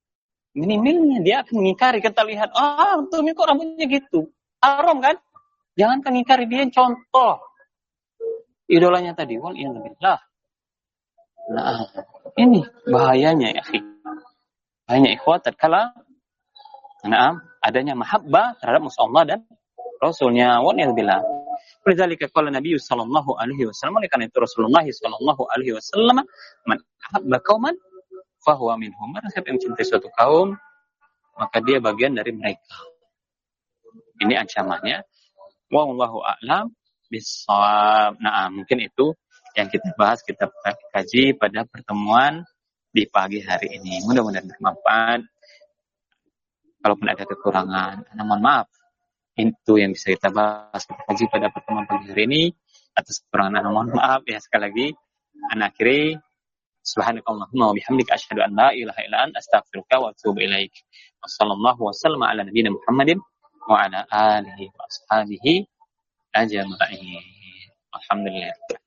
minimalnya dia akan mengingkari. Kita lihat, tuh ini kok rambutnya gitu, haram kan? Jangan mengingkari dia contoh idolanya tadi. Waliyadzubillah. Nah, ini bahayanya ya, bahayanya ikhwat tatkala adanya mahabbah terhadap musuh Allah dan Rasulnya. Waliyadzubillah. Lidzalika qala Nabi sallallahu alaihi wasallam, oleh karena itu Rasulullah sallallahu alaihi wasallam, man ahabba qauman fahuwa minhum. Barang siapa yang mencintai suatu kaum, maka dia bagian dari mereka. Ini ancamannya. Wallahu a'lam bissawab. Nah, mungkin itu yang kita bahas, kita kaji pada pertemuan di pagi hari ini. Mudah-mudahan bermanfaat. Kalaupun ada kekurangan, mohon maaf. Itu yang bisa kita bahas, kita kaji pada pertemuan pagi hari ini. Atas kekurangan, mohon maaf ya. Sekali lagi, ana akhiri, subhanakallahumma wa bihamdika asyhadu an la ilaha illa anta astaghfiruka wa atubu ilaik. Wassallallahu wasallam ala nabiyyina Muhammadin wa ala alihi wa ashabihi ajma'in. Alhamdulillah.